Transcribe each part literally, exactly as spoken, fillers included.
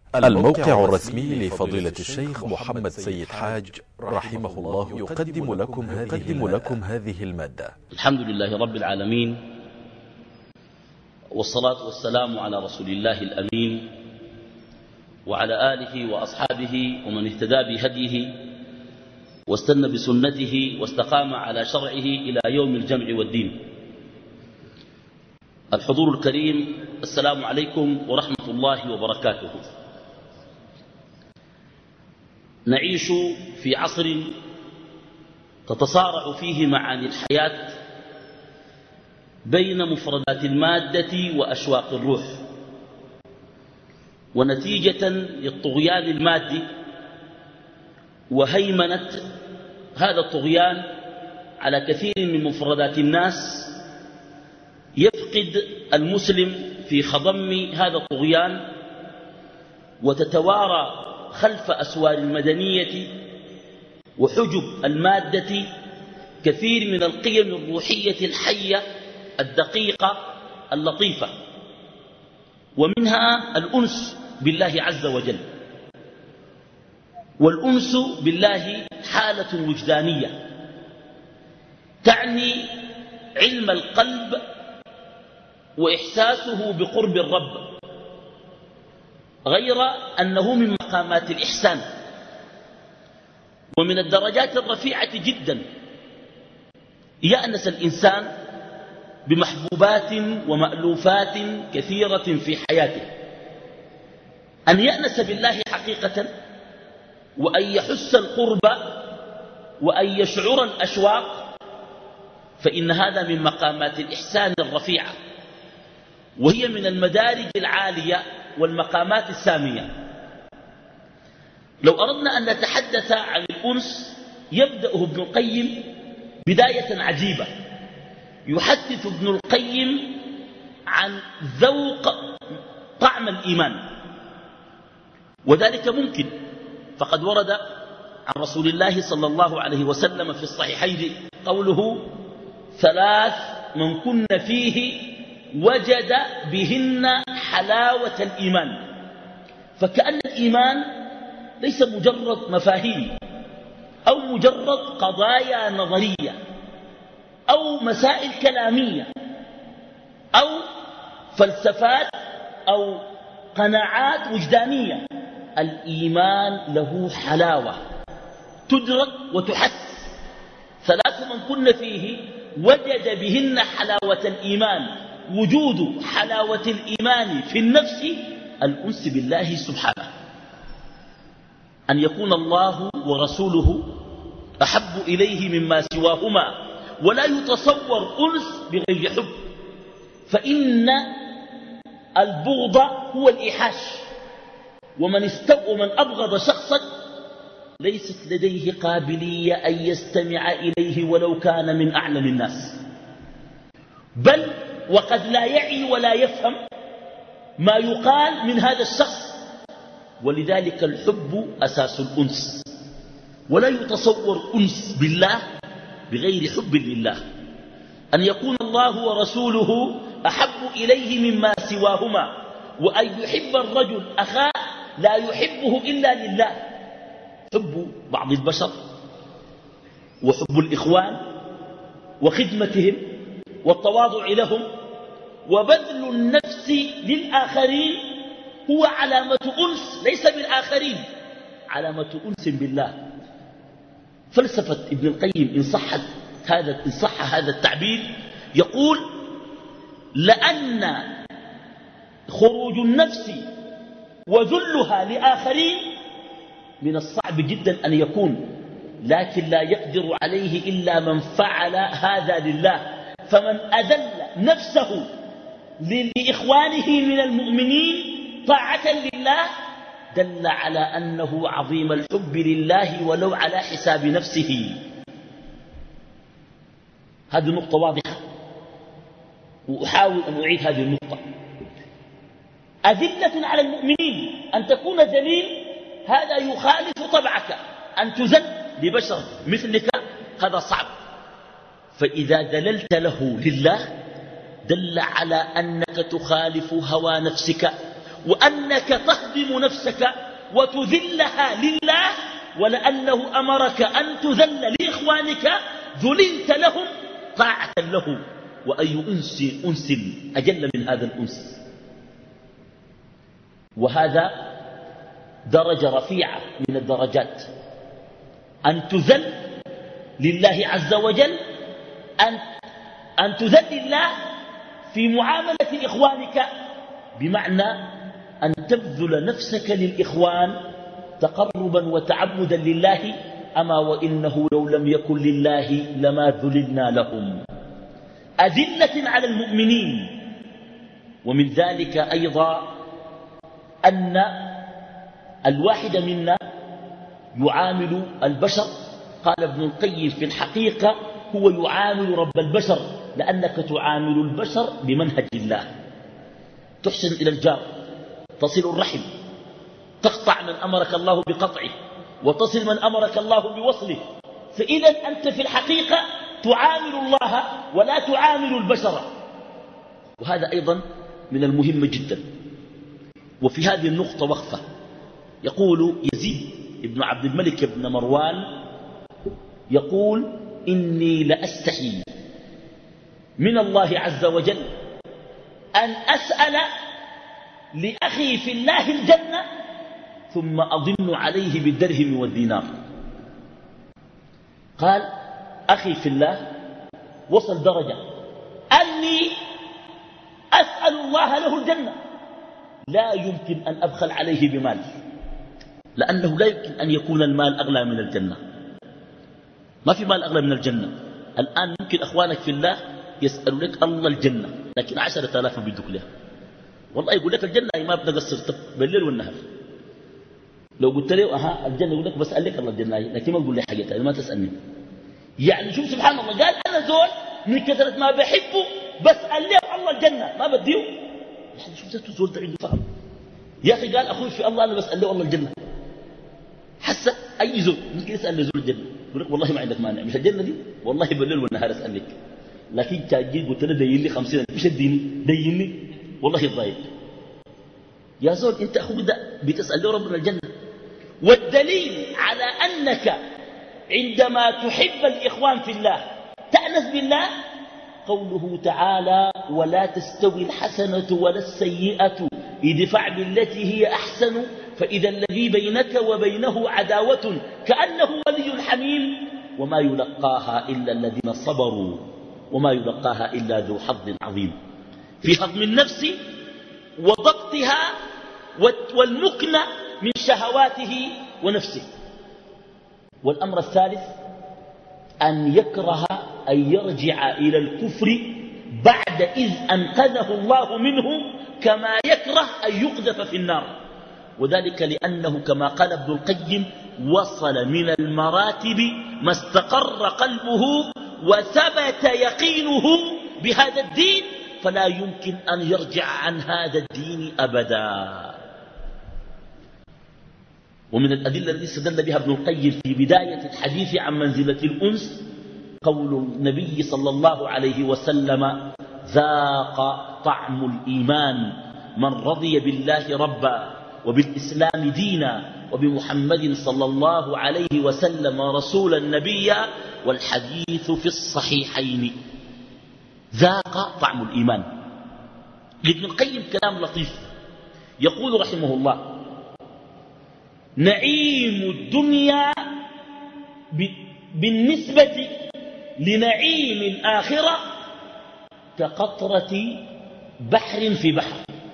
الموقع الرسمي لفضيلة الشيخ محمد سيد حاج رحمه الله يقدم لكم هذه, لكم هذه المادة. الحمد لله رب العالمين، والصلاة والسلام على رسول الله الأمين وعلى آله وأصحابه ومن اهتدى بهديه واستنى بسنته واستقام على شرعه إلى يوم الجمع والدين. الحضور الكريم، السلام عليكم ورحمة الله وبركاته. نعيش في عصر تتصارع فيه معاني الحياة بين مفردات المادة وأشواق الروح، ونتيجة للطغيان المادي وهيمنة هذا الطغيان على كثير من مفردات الناس، يفقد المسلم في خضم هذا الطغيان وتتوارى خلف أسوار المدنية وحجب المادة كثير من القيم الروحية الحية الدقيقة اللطيفة، ومنها الأنس بالله عز وجل. والأنس بالله حالة وجدانية تعني علم القلب وإحساسه بقرب الرب، غير أنه من مقامات الإحسان ومن الدرجات الرفيعة جدا يأنس الإنسان بمحبوبات ومألوفات كثيرة في حياته. أن يأنس بالله حقيقة، وأن يحس القرب، وأن يشعر الأشواق، فإن هذا من مقامات الإحسان الرفيعة، وهي من المدارج العالية والمقامات السامية. لو أردنا أن نتحدث عن الأنس، يبدأه ابن القيم بداية عجيبة. يحدث ابن القيم عن ذوق طعم الإيمان، وذلك ممكن، فقد ورد عن رسول الله صلى الله عليه وسلم في الصحيحين قوله: ثلاث من كن فيه وجد بهن حلاوة الإيمان. فكأن الإيمان ليس مجرد مفاهيم أو مجرد قضايا نظرية أو مسائل كلامية أو فلسفات أو قناعات وجدانية. الإيمان له حلاوة تدرك وتحس. ثلاث من كن فيه وجد بهن حلاوة الإيمان. وجود حلاوة الإيمان في النفس الأنس بالله سبحانه، أن يكون الله ورسوله أحب إليه مما سواهما، ولا يتصور أنس بغير حب، فإن البغض هو الإيحاش. ومن استوى من أبغض شخصا ليست لديه قابلية أن يستمع إليه ولو كان من أعلم الناس، بل وقد لا يعي ولا يفهم ما يقال من هذا الشخص. ولذلك الحب أساس الأنس، ولا يتصور أنس بالله بغير حب لله. أن يكون الله ورسوله أحب إليه مما سواهما، وأن يحب الرجل أخاه لا يحبه إلا لله. حب بعض البشر وحب الإخوان وخدمتهم والتواضع لهم وبذل النفس للآخرين هو علامة أنس، ليس بالآخرين، علامة أنس بالله. فلسفة ابن القيم إن صحت هذا إن صح هذا التعبير، يقول: لأن خروج النفس وذلها لآخرين من الصعب جدا أن يكون، لكن لا يقدر عليه إلا من فعل هذا لله. فمن أذل نفسه لإخوانه من المؤمنين طاعة لله دل على أنه عظيم الحب لله ولو على حساب نفسه. هذه نقطة واضحة، وأحاول أن أعيد هذه النقطة. أذلة على المؤمنين، أن تكون ذليل، هذا يخالف طبعك. أن تذل لبشر مثلك هذا صعب. فإذا ذللت له لله دل على أنك تخالف هوى نفسك وأنك تهدم نفسك وتذلها لله، ولأنه أمرك أن تذل لإخوانك ذللت لهم طاعة له. وأي أنس أنس أجل من هذا الأنس؟ وهذا درجة رفيعة من الدرجات، أن تذل لله عز وجل، أن, أن تذل الله في معاملة إخوانك، بمعنى أن تبذل نفسك للإخوان تقربا وتعبدا لله. أما وإنه لو لم يكن لله لما ذللنا لهم، أذلة على المؤمنين. ومن ذلك أيضا أن الواحد منا يعامل البشر، قال ابن القيم في الحقيقة هو يعامل رب البشر، لأنك تعامل البشر بمنهج الله. تحسن إلى الجار، تصل الرحم، تقطع من أمرك الله بقطعه، وتصل من أمرك الله بوصله. فإذا أنت في الحقيقة تعامل الله ولا تعامل البشر، وهذا أيضا من المهم جدا. وفي هذه النقطة وقفة. يقول يزيد ابن عبد الملك بن مروان يقول: إني لأستحي من الله عز وجل أن أسأل لأخي في الله الجنة ثم أضن عليه بالدرهم والدينار. قال: أخي في الله وصل درجة أني أسأل الله له الجنة، لا يمكن أن أبخل عليه بمال، لأنه لا يمكن أن يكون المال أغلى من الجنة. ما في مال أغلى من الجنة. الآن ممكن أخوانك في الله يسألوا لك الله الجنة، لكن عشرة آلاف بيدك لها. والله يقول لك الجنة ما بنقصر بالليل والنهار. لو قلت له أها الجنة يقول لك بسأل لك الله الجنة، لكن ما تقول لي حاجة ما تسألني. يعني شوف سبحان الله، قال أنا زول من كثرة ما بحبه بسأل له الله الجنة ما بديه. يعني شوف ذاته زول ده عنده فهم. يا أخي قال أخوي في الله أنا بسأل له الله الجنة. حس أي زول ممكن يسأل له زول الجنة يقول لك والله ما عندك مانع، مش الجنة دي والله بالليل والنهار أسأل لك، لكن تاجي قلت له دين لي خمسين مش اديني ديني والله يضايق. يا زول أنت أخوك ده بتسأل له ربنا الجنة. والدليل على أنك عندما تحب الإخوان في الله تأنس بالله قوله تعالى: ولا تستوي الحسنة ولا السيئة ادفع بالتي هي أحسن فإذا الذي بينك وبينه عداوة كأنه ولي حميم وما يلقاها إلا الذين صبروا وما يلقاها إلا ذو حظ عظيم. في هضم النفس وضبطها والمكنة من شهواته ونفسه. والأمر الثالث أن يكره أن يرجع إلى الكفر بعد إذ أنقذه الله منه، كما يكره أن يقذف في النار. وذلك لأنه كما قال ابن القيم: وصل من المراتب ما استقر قلبه وثبت يقينه بهذا الدين، فلا يمكن أن يرجع عن هذا الدين أبدا. ومن الأدلة التي استدل بها ابن القيم في بداية الحديث عن منزلة الأنس قول النبي صلى الله عليه وسلم: ذاق طعم الإيمان من رضي بالله ربا وبالإسلام دينا وبمحمد صلى الله عليه وسلم رسولا نبيا، والحديث في الصحيحين. ذاق طعم الإيمان. لابن القيم كلام لطيف يقول رحمه الله: نعيم الدنيا بالنسبة لنعيم الآخرة كقطرة بحر في بحر،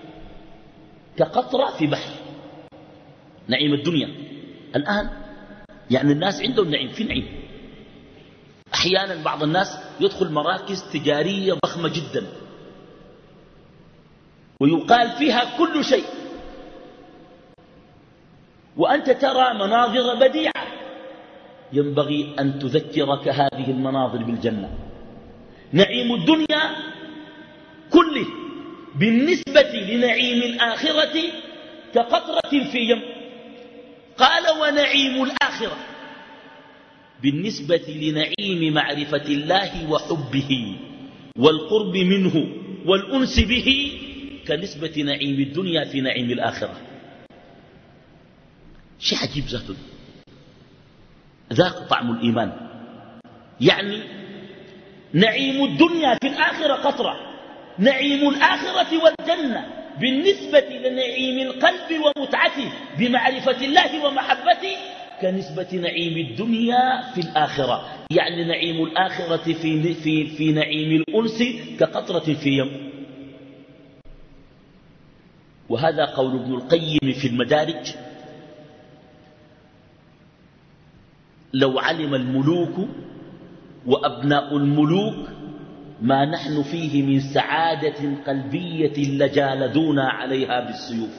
كقطرة في بحر. نعيم الدنيا الآن يعني الناس عندهم نعيم في نعيم. أحيانا بعض الناس يدخل مراكز تجارية ضخمة جدا ويقال فيها كل شيء، وأنت ترى مناظر بديعة، ينبغي أن تذكرك هذه المناظر بالجنة. نعيم الدنيا كله بالنسبة لنعيم الآخرة كقطرة في يم. قال: ونعيم الآخرة بالنسبة لنعيم معرفة الله وحبه والقرب منه والأنس به كنسبة نعيم الدنيا في نعيم الآخرة. شيء عجيب ذاته، ذاق طعم الإيمان. يعني نعيم الدنيا في الآخرة قطرة، نعيم الآخرة والجنة بالنسبة لنعيم القلب ومتعته بمعرفة الله ومحبته كنسبة نعيم الدنيا في الآخرة. يعني نعيم الآخرة في, في, في نعيم الأنس كقطرة في يم. وهذا قول ابن القيم في المدارج: لو علم الملوك وأبناء الملوك ما نحن فيه من سعادة قلبية لجالدونا عليها بالسيوف.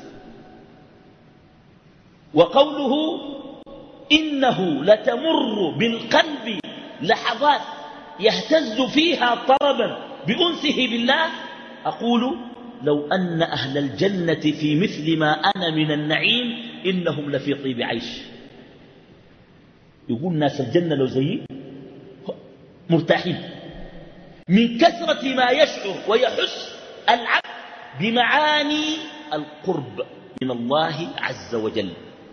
وقوله: إنه لتمر بالقلب لحظات يهتز فيها طربا بأنسه بالله. أقول: لو أن أهل الجنة في مثل ما أنا من النعيم إنهم لفي طيب عيش. يقول ناس الجنة لو زيي مرتاحين من كثرة ما يشعر ويحس العبد بمعاني القرب من الله عز وجل.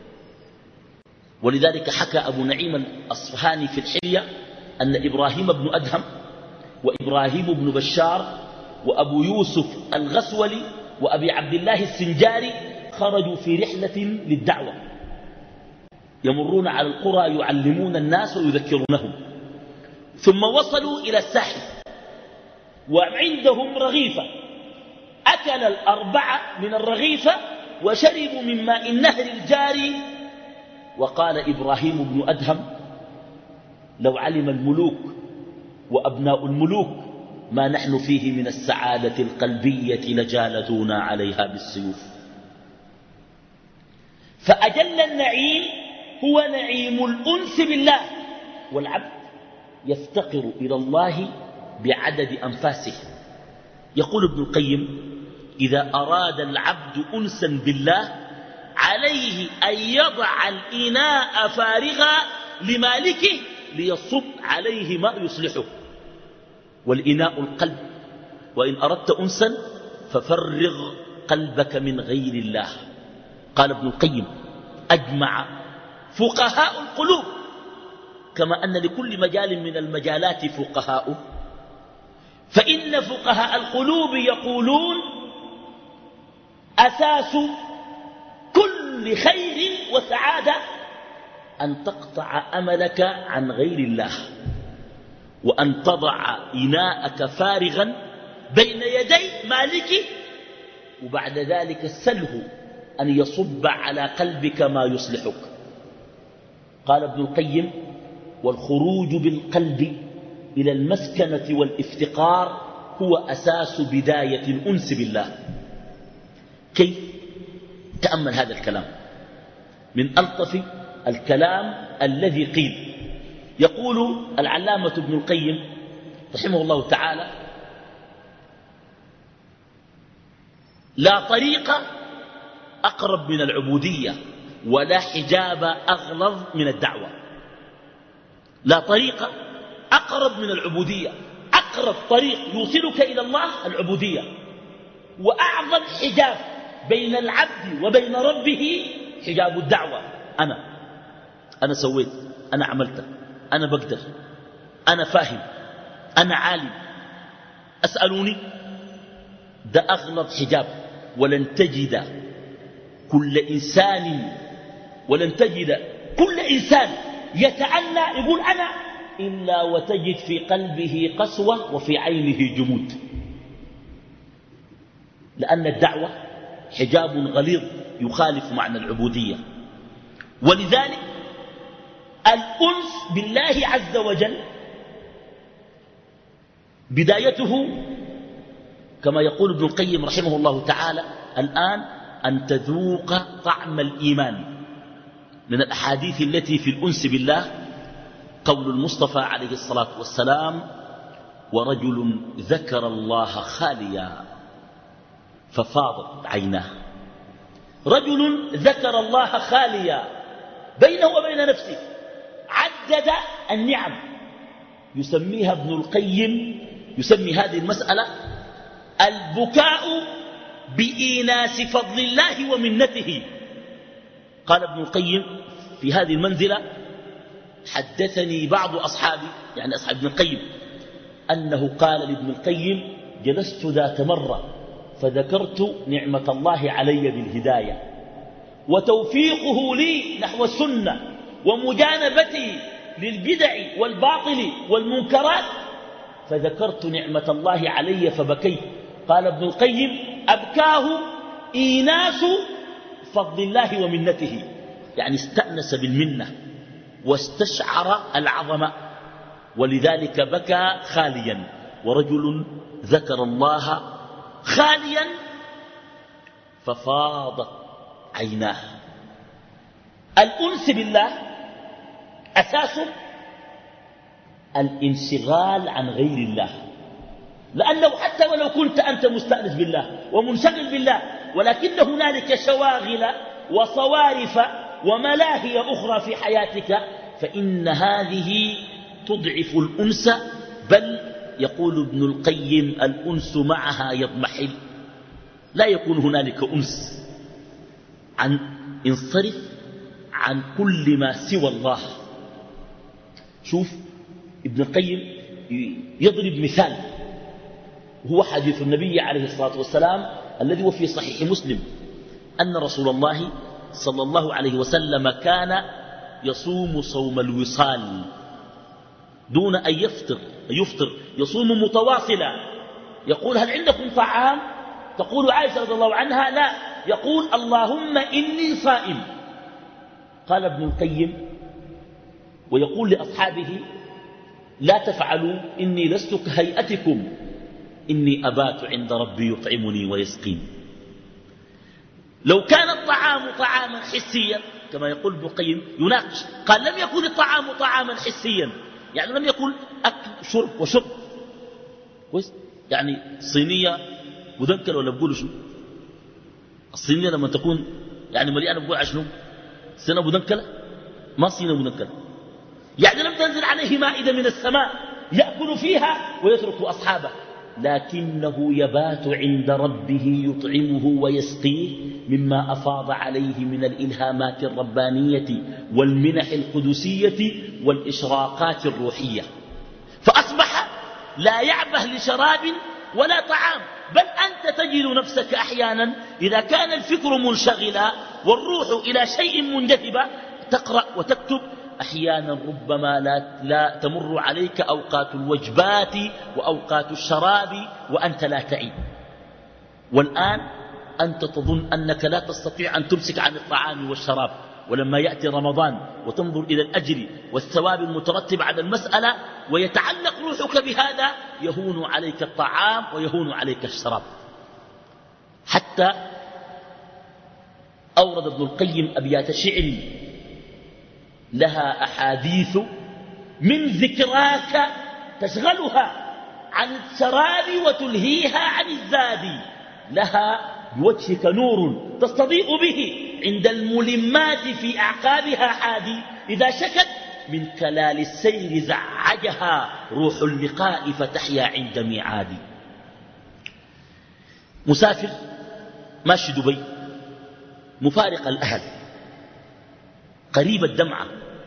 ولذلك حكى أبو نعيم الأصفهاني في الحلية أن إبراهيم بن أدهم وإبراهيم بن بشار وأبو يوسف الغسولي وأبي عبد الله السنجاري خرجوا في رحلة للدعوة، يمرون على القرى يعلمون الناس ويذكرونهم، ثم وصلوا إلى الساحل وعندهم رغيفة، أكل الأربعة من الرغيفة وشربوا من ماء النهر الجاري. وقال إبراهيم بن أدهم: لو علم الملوك وأبناء الملوك ما نحن فيه من السعادة القلبية لجالدونا عليها بالسيوف. فأجل النعيم هو نعيم الأنس بالله، والعبد يفتقر إلى الله بعدد أنفاسه. يقول ابن القيم: إذا أراد العبد أنسا بالله عليه أن يضع الإناء فارغا لمالكه ليصب عليه ما يصلحه، والإناء القلب، وإن أردت أنسا ففرغ قلبك من غير الله. قال ابن القيم: أجمع فقهاء القلوب، كما أن لكل مجال من المجالات فقهاء، فإن فقهاء القلوب يقولون: أساس كل خير وسعادة أن تقطع أملك عن غير الله، وأن تضع إناءك فارغا بين يدي مالكه، وبعد ذلك سله أن يصب على قلبك ما يصلحك. قال ابن القيم: والخروج بالقلب إلى المسكنة والافتقار هو أساس بداية الأنس بالله. كيف؟ تأمل هذا الكلام من ألطف الكلام الذي قيل. يقول العلامة ابن القيم رحمه الله تعالى: لا طريق أقرب من العبودية ولا حجاب أغلظ من الدعوة. لا طريق أقرب من العبودية، أقرب طريق يوصلك إلى الله العبودية، وأعظم حجاب بين العبد وبين ربه حجاب الدعوة. أنا أنا سويت، أنا عملت، أنا بقدر، أنا فاهم، أنا عالم، أسألوني. ده أغلظ حجاب. ولن تجد كل إنسان ولن تجد كل إنسان يتعنى يقول أنا إلا وتجد في قلبه قسوة وفي عينه جمود، لأن الدعوة حجاب غليظ يخالف معنى العبودية. ولذلك الأنس بالله عز وجل بدايته كما يقول ابن القيم رحمه الله تعالى الآن أن تذوق طعم الإيمان. من الأحاديث التي في الأنس بالله قول المصطفى عليه الصلاة والسلام: ورجل ذكر الله خاليا ففاضت عيناه. رجل ذكر الله خاليا بينه وبين نفسه، عدد النعم. يسميها ابن القيم، يسمي هذه المسألة البكاء بإيناس فضل الله ومنته. قال ابن القيم في هذه المنزلة: حدثني بعض أصحابي، يعني أصحاب ابن القيم، أنه قال لابن القيم: جلست ذات مرة فذكرت نعمة الله علي بالهداية وتوفيقه لي نحو السنة ومجانبتي للبدع والباطل والمنكرات، فذكرت نعمة الله علي فبكيت. قال ابن القيم: أبكاه إيناس فضل الله ومنته، يعني استأنس بالمنة واستشعر العظمة، ولذلك بكى خاليا. ورجل ذكر الله خاليا ففاضت عيناه. الأنس بالله أساسه الانشغال عن غير الله، لأنه حتى ولو كنت أنت مستأنس بالله ومنشغل بالله، ولكن هنالك شواغل وصوارف وملاهي أخرى في حياتك، فإن هذه تضعف الأنس. بل يقول ابن القيم: الأنس معها يضمحل، لا يكون هنالك أنس. عن انصرف عن كل ما سوى الله. شوف ابن القيم يضرب مثال، هو حديث النبي عليه الصلاة والسلام الذي هو في صحيح مسلم، أن رسول الله صلى الله عليه وسلم كان يصوم صوم الوصال دون أن يفطر, يفطر يصوم متواصلا. يقول: هل عندكم طعام؟ تقول عائشة رضي الله عنها: لا. يقول: اللهم إني صائم. قال ابن القيم ويقول لأصحابه: لا تفعلوا، إني لست كهيئتكم، إني أبات عند ربي يطعمني ويسقين. لو كان الطعام طعاما حسيا كما يقول ابن القيم يناقش، قال: لم يكن الطعام طعاما حسيا، يعني لم يكن أكل شرب وشرب كويس، يعني صينية مذنكل ولا بقولوا شنو؟ الصينية لما تكون يعني مليانة بقول عشنو؟ صينية مذنكلة؟ ما صينية مذنكلة، يعني لم تنزل عليه مائدة من السماء يأكل فيها ويترك أصحابه، لكنه يبات عند ربه يطعمه ويسقيه مما أفاض عليه من الإلهامات الربانية والمنح القدسية والإشراقات الروحية. فأصبح لا يعبه لشراب ولا طعام، بل أنت تجد نفسك أحيانا إذا كان الفكر منشغلا والروح إلى شيء منجذبة تقرأ وتكتب، أحيانا ربما لا, لا تمر عليك أوقات الوجبات وأوقات الشراب وأنت لا تعي. والآن أنت تظن أنك لا تستطيع أن تمسك عن الطعام والشراب، ولما يأتي رمضان وتنظر إلى الأجر والثواب المترتب على المسألة ويتعلق روحك بهذا، يهون عليك الطعام ويهون عليك الشراب. حتى أورد ابن القيم أبيات شعر لها أحاديث من ذكراك تشغلها عن الشراب وتلهيها عن الزاد، لها بوجهك نور تستضيء به عند الملمات في أعقابها حادي، إذا شكت من كلال السير زعجها روح اللقاء فتحيا عند ميعاد. مسافر ماشي دبي مفارق الأهل قريب الدمعة،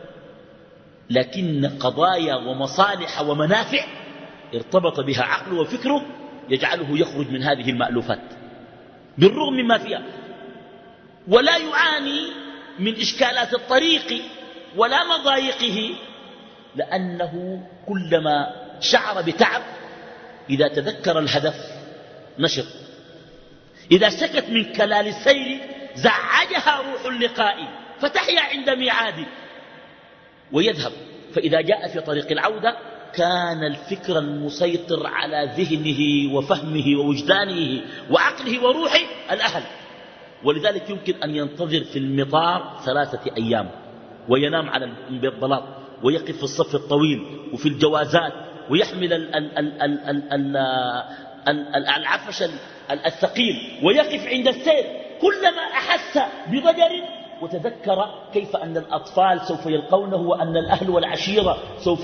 لكن قضايا ومصالح ومنافع ارتبط بها عقله وفكره يجعله يخرج من هذه المألوفات بالرغم مما فيها، ولا يعاني من إشكالات الطريق ولا مضايقه، لأنه كلما شعر بتعب إذا تذكر الهدف نشط، إذا سكت من كلال السير زعجها روح اللقاء فتحيا عند ميعاد ويذهب. فإذا جاء في طريق العودة كان الفكر المسيطر على ذهنه وفهمه ووجدانه وعقله وروحه الأهل، ولذلك يمكن أن ينتظر في المطار ثلاثة أيام وينام على البلاط ويقف في الصف الطويل وفي الجوازات ويحمل العفش الثقيل ويقف عند السير، كلما أحس بضجر وتذكر كيف أن الأطفال سوف يلقونه وأن الأهل والعشيرة سوف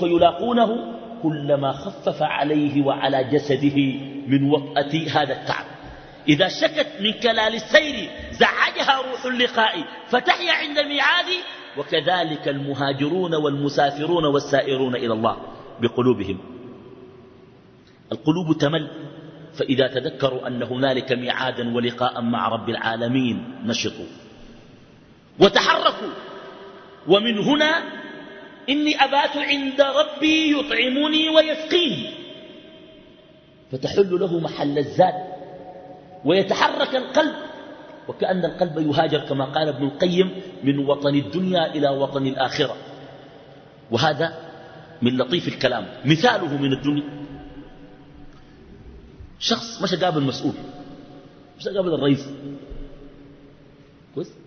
يلاقونه، كلما خفف عليه وعلى جسده من وطأة هذا التعب. إذا شكت من كلال السير زعجها روح اللقاء فتحيا عند الميعاد. وكذلك المهاجرون والمسافرون والسائرون إلى الله بقلوبهم. القلوب تمل، فإذا تذكروا أن هنالك ميعادا ولقاء مع رب العالمين نشطوا وتحركوا. ومن هنا إني أبات عند ربي يطعمني ويسقيني، فتحل له محل الزاد ويتحرك القلب، وكأن القلب يهاجر كما قال ابن القيم من وطن الدنيا إلى وطن الآخرة. وهذا من لطيف الكلام. مثاله من الدنيا، شخص مش قابل مسؤول، مش قابل الرئيس، كويس،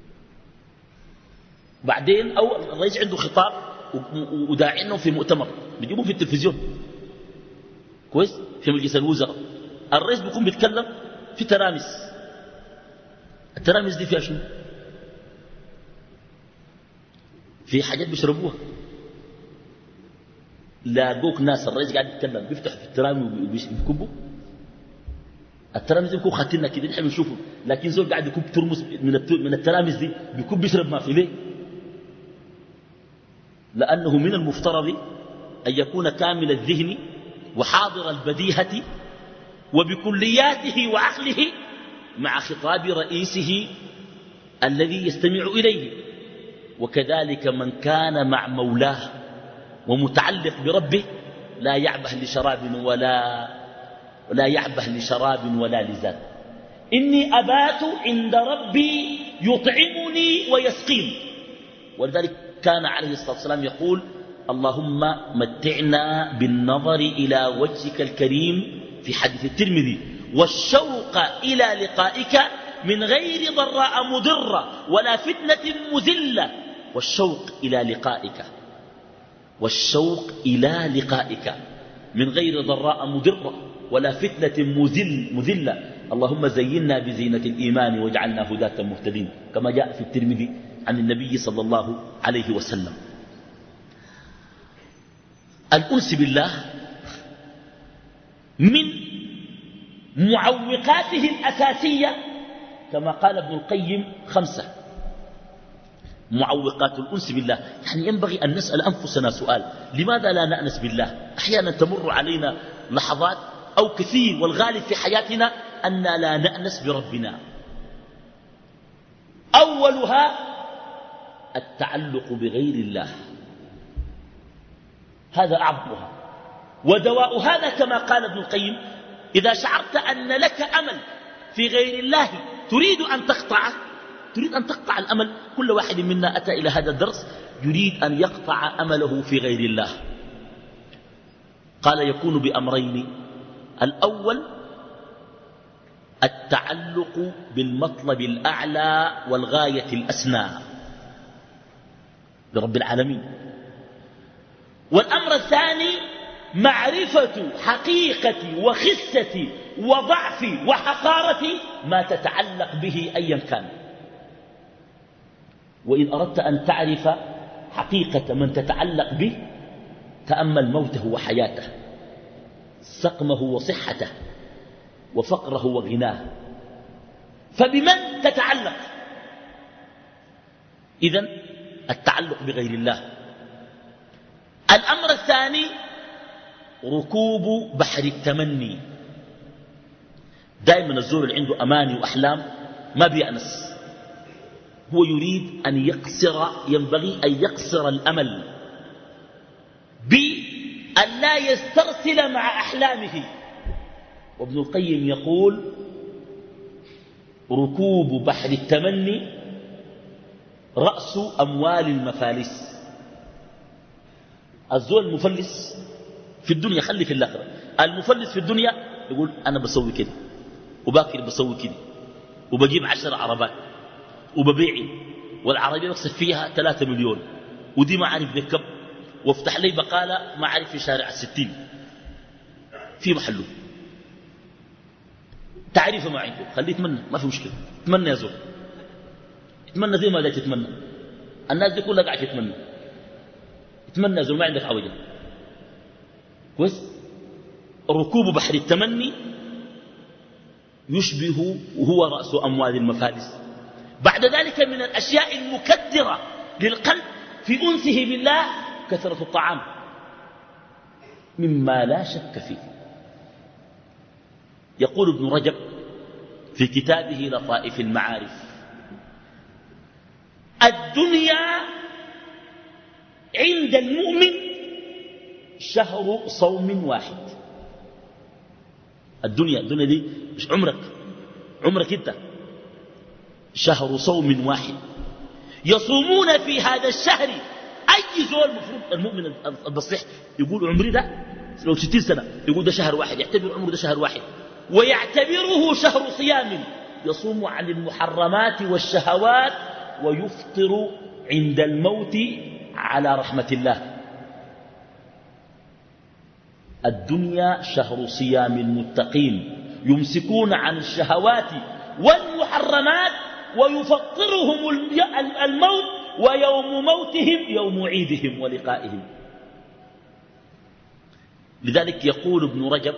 بعدين أو الرئيس عنده خطاب وداعينهم في مؤتمر بيجيبوه في التلفزيون، كويس، في مجلس الوزراء. الرئيس بيكون بيتكلم في ترامس. الترامس دي فيها شنو؟ في حاجات بيشربوها. لاقوك ناس الرئيس قاعد يتكلم بيفتحوا في الترامس وبيكبوا. الترامس دي بيكون خاتلنا كده نحن بنشوفه، لكن زول قاعد يكب ترمس من الترامس دي بيكون بيشرب ما في ليه؟ لأنه من المفترض أن يكون كامل الذهن وحاضر البديهة وبكلياته وعقله مع خطاب رئيسه الذي يستمع إليه. وكذلك من كان مع مولاه ومتعلق بربه لا يعبه لشراب ولا ولا يعبه لشراب ولا لزاد. إني أبات عند ربي يطعمني ويسقيني. ولذلك كان عليه الصلاة والسلام يقول اللهم متعنا بالنظر إلى وجهك الكريم في حديث الترمذي، والشوق إلى لقائك من غير ضراء مضرة ولا فتنة مذلة. والشوق إلى لقائك، والشوق إلى لقائك من غير ضراء مضرة ولا فتنة مذل مذلة. اللهم زينا بزينة الإيمان واجعلنا هداة مهتدين، كما جاء في الترمذي عن النبي صلى الله عليه وسلم. الأنس بالله من معوقاته الأساسية كما قال ابن القيم خمسة. معوقات الأنس بالله، يعني ينبغي أن نسأل أنفسنا سؤال: لماذا لا نأنس بالله؟ أحيانا تمر علينا لحظات أو كثير والغالب في حياتنا أن لا نأنس بربنا. أولها التعلق بغير الله، هذا أعظمها. ودواء هذا كما قال ابن القيم: إذا شعرت أن لك أمل في غير الله تريد أن تقطعه، تريد أن تقطع الأمل. كل واحد منا أتى إلى هذا الدرس يريد أن يقطع أمله في غير الله. قال يكون بأمرين: الأول التعلق بالمطلب الأعلى والغاية الأسنى برب العالمين. والأمر الثاني معرفة حقيقة وخسة وضعف وحقارة ما تتعلق به أيا كان. وإن أردت أن تعرف حقيقة من تتعلق به تأمل موته وحياته، سقمه وصحته، وفقره وغناه، فبمن تتعلق؟ إذن التعلق بغير الله. الأمر الثاني ركوب بحر التمني. دائما الزول اللي عنده أماني وأحلام ما بيأنس، هو يريد أن يقصر، ينبغي أن يقصر الأمل بأن لا يسترسل مع أحلامه. وابن القيم يقول: ركوب بحر التمني رأس أموال المفالس. الزول المفلس في الدنيا، خلي في الآخرة، المفلس في الدنيا يقول أنا بسوي كده وباكر بسوي كده وبجيب عشر عربات وببيع، والعربية بكسب فيها ثلاثة مليون، ودي ما عارف نكب، وافتح لي بقالة ما عارف في شارع الستين في محله. تعريفه ما عنده، خليه يتمنى، ما في مشكلة، تمنى يا زول، تمنى زي ما لا تتمنى. الناس دي كلها قاعدة تتمنى، تتمنى يا زول، ما عندك عوجة. كويس. ركوب بحر التمني يشبه وهو رأس أموال المفالس. بعد ذلك من الأشياء المكدرة للقلب في أنسه بالله كثرة الطعام مما لا شك فيه. يقول ابن رجب في كتابه لطائف المعارف: الدنيا عند المؤمن شهر صوم واحد. الدنيا الدنيا دي مش عمرك، عمرك انت، شهر صوم واحد يصومون في هذا الشهر. أي زول المفروض المؤمن البصيح يقول عمري ده لو ستين سنة يقول ده شهر واحد، يعتبر عمره ده شهر واحد، ويعتبره شهر صيام يصوم عن المحرمات والشهوات ويفطر عند الموت على رحمة الله. الدنيا شهر صيام المتقين يمسكون عن الشهوات والمحرمات ويفطرهم الموت، ويوم موتهم يوم عيدهم ولقائهم. لذلك يقول ابن رجب: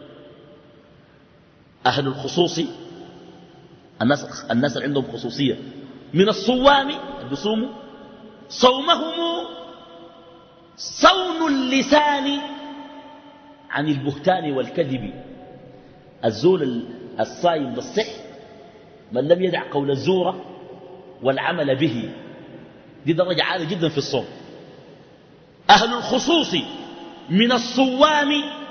أهل الخصوص، الناس, الناس اللي عندهم خصوصية من الصوام اللي بيصوموا صومهم صون اللسان عن البهتان والكذب. الزول الصايم بالصح من لم يدع قول الزور والعمل به، دي درجة عالية جدا في الصوم. أهل الخصوص من الصوام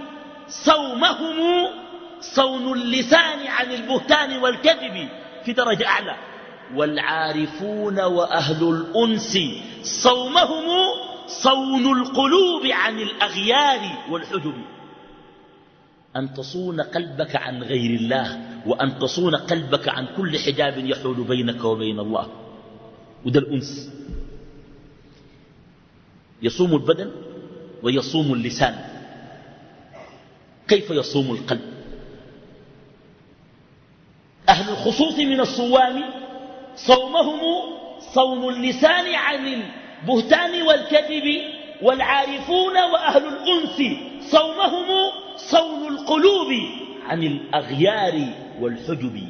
صومهم صون اللسان عن البهتان والكذب، في درجة أعلى. والعارفون وأهل الأنس صومهم صون القلوب عن الأغيار والحجب. أن تصون قلبك عن غير الله، وأن تصون قلبك عن كل حجاب يحول بينك وبين الله، وده الأنس. يصوم البدن ويصوم اللسان. كيف يصوم القلب؟ أهل الخصوص من الصوام صومهم صون اللسان عن البهتان والكذب، والعارفون وأهل الأنس صومهم صون القلوب عن الأغيار والحجب.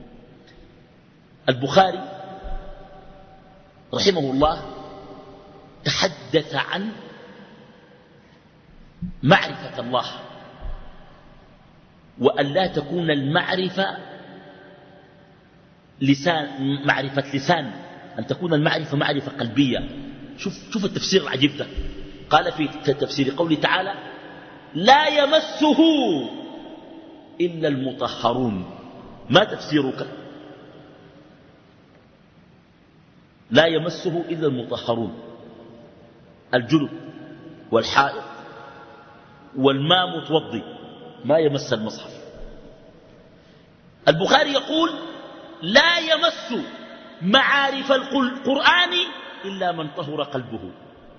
البخاري رحمه الله تحدث عن معرفة الله، وأن لا تكون المعرفة لسان، معرفة لسان، أن تكون المعرفة معرفة قلبية. شوف, شوف التفسير العجيب ده. قال في تفسير قوله تعالى: لا يمسه إلا المطهرون. ما تفسيرك؟ لا يمسه إلا المطهرون، الجنب والحائط والماء متوضي ما يمس المصحف. البخاري يقول: لا يمس معارف القرآن إلا من طهر قلبه.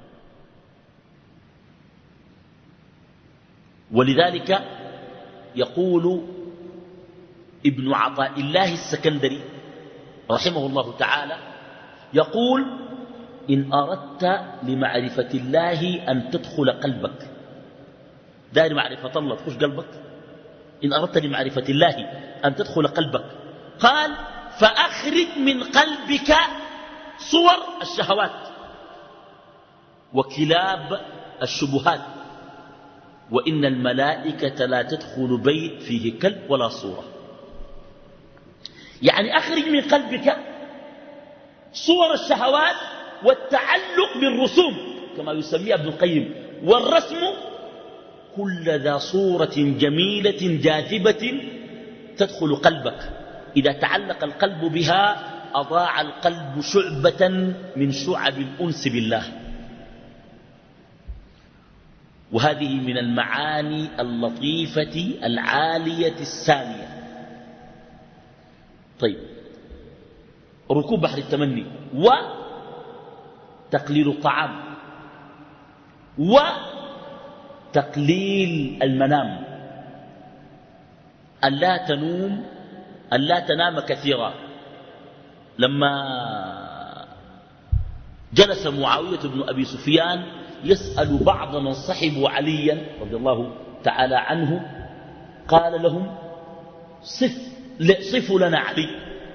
ولذلك يقول ابن عطاء الله السكندري رحمه الله تعالى، يقول: إن أردت لمعرفة الله أن تدخل قلبك، دار معرفة الله تخش قلبك، إن أردت لمعرفة الله أن تدخل قلبك، قال: فأخرج من قلبك صور الشهوات وكلاب الشبهات، وإن الملائكة لا تدخل بيت فيه كلب ولا صورة. يعني أخرج من قلبك صور الشهوات والتعلق بالرسوم كما يسميها ابن القيم، والرسم كل ذا صورة جميلة جاذبة تدخل قلبك، إذا تعلق القلب بها أضاع القلب شعبة من شعب الأنس بالله. وهذه من المعاني اللطيفة العالية السامية. طيب، ركوب بحر التمني، وتقليل الطعام، وتقليل المنام، ألا تنوم، ألا تنام كثيرا. لما جلس معاوية بن أبي سفيان يسأل بعض من صحبوا عليا رضي الله تعالى عنه، قال لهم: صف صفوا لنا علي.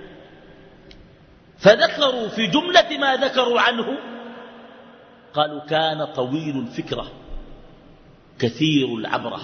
فذكروا في جملة ما ذكروا عنه قالوا كان طويل الفكرة كثير العبرة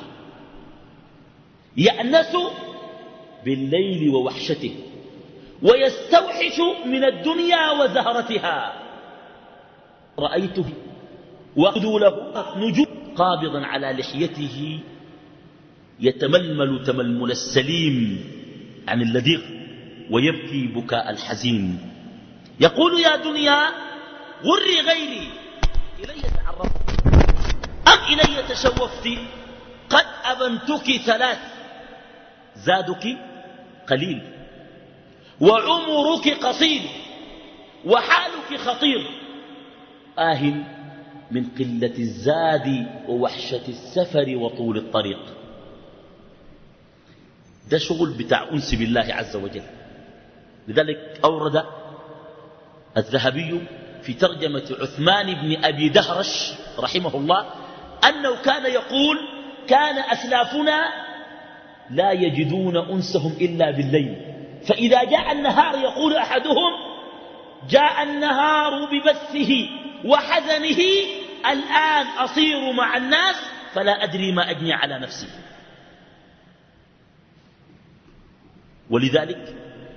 يأنس بالليل ووحشته ويستوحش من الدنيا وزهرتها. رأيته وأخذوا له نجوم قابضا على لحيته يتململ تململ السليم عن اللذيذ ويبكي بكاء الحزين. يقول يا دنيا غري غيري إلي تعرفت أم إلي تشوفت قد أبنتك ثلاث زادك قليل وعمرك قصير وحالك خطير آه من قلة الزاد ووحشة السفر وطول الطريق. ده شغل بتاع أنس بالله عز وجل. لذلك أورد الذهبي في ترجمة عثمان بن أبي دهرش رحمه الله أنه كان يقول كان أسلافنا لا يجدون أنسهم إلا بالليل، فإذا جاء النهار يقول أحدهم جاء النهار ببثه وحزنه الآن أصير مع الناس فلا أدري ما أجني على نفسي. ولذلك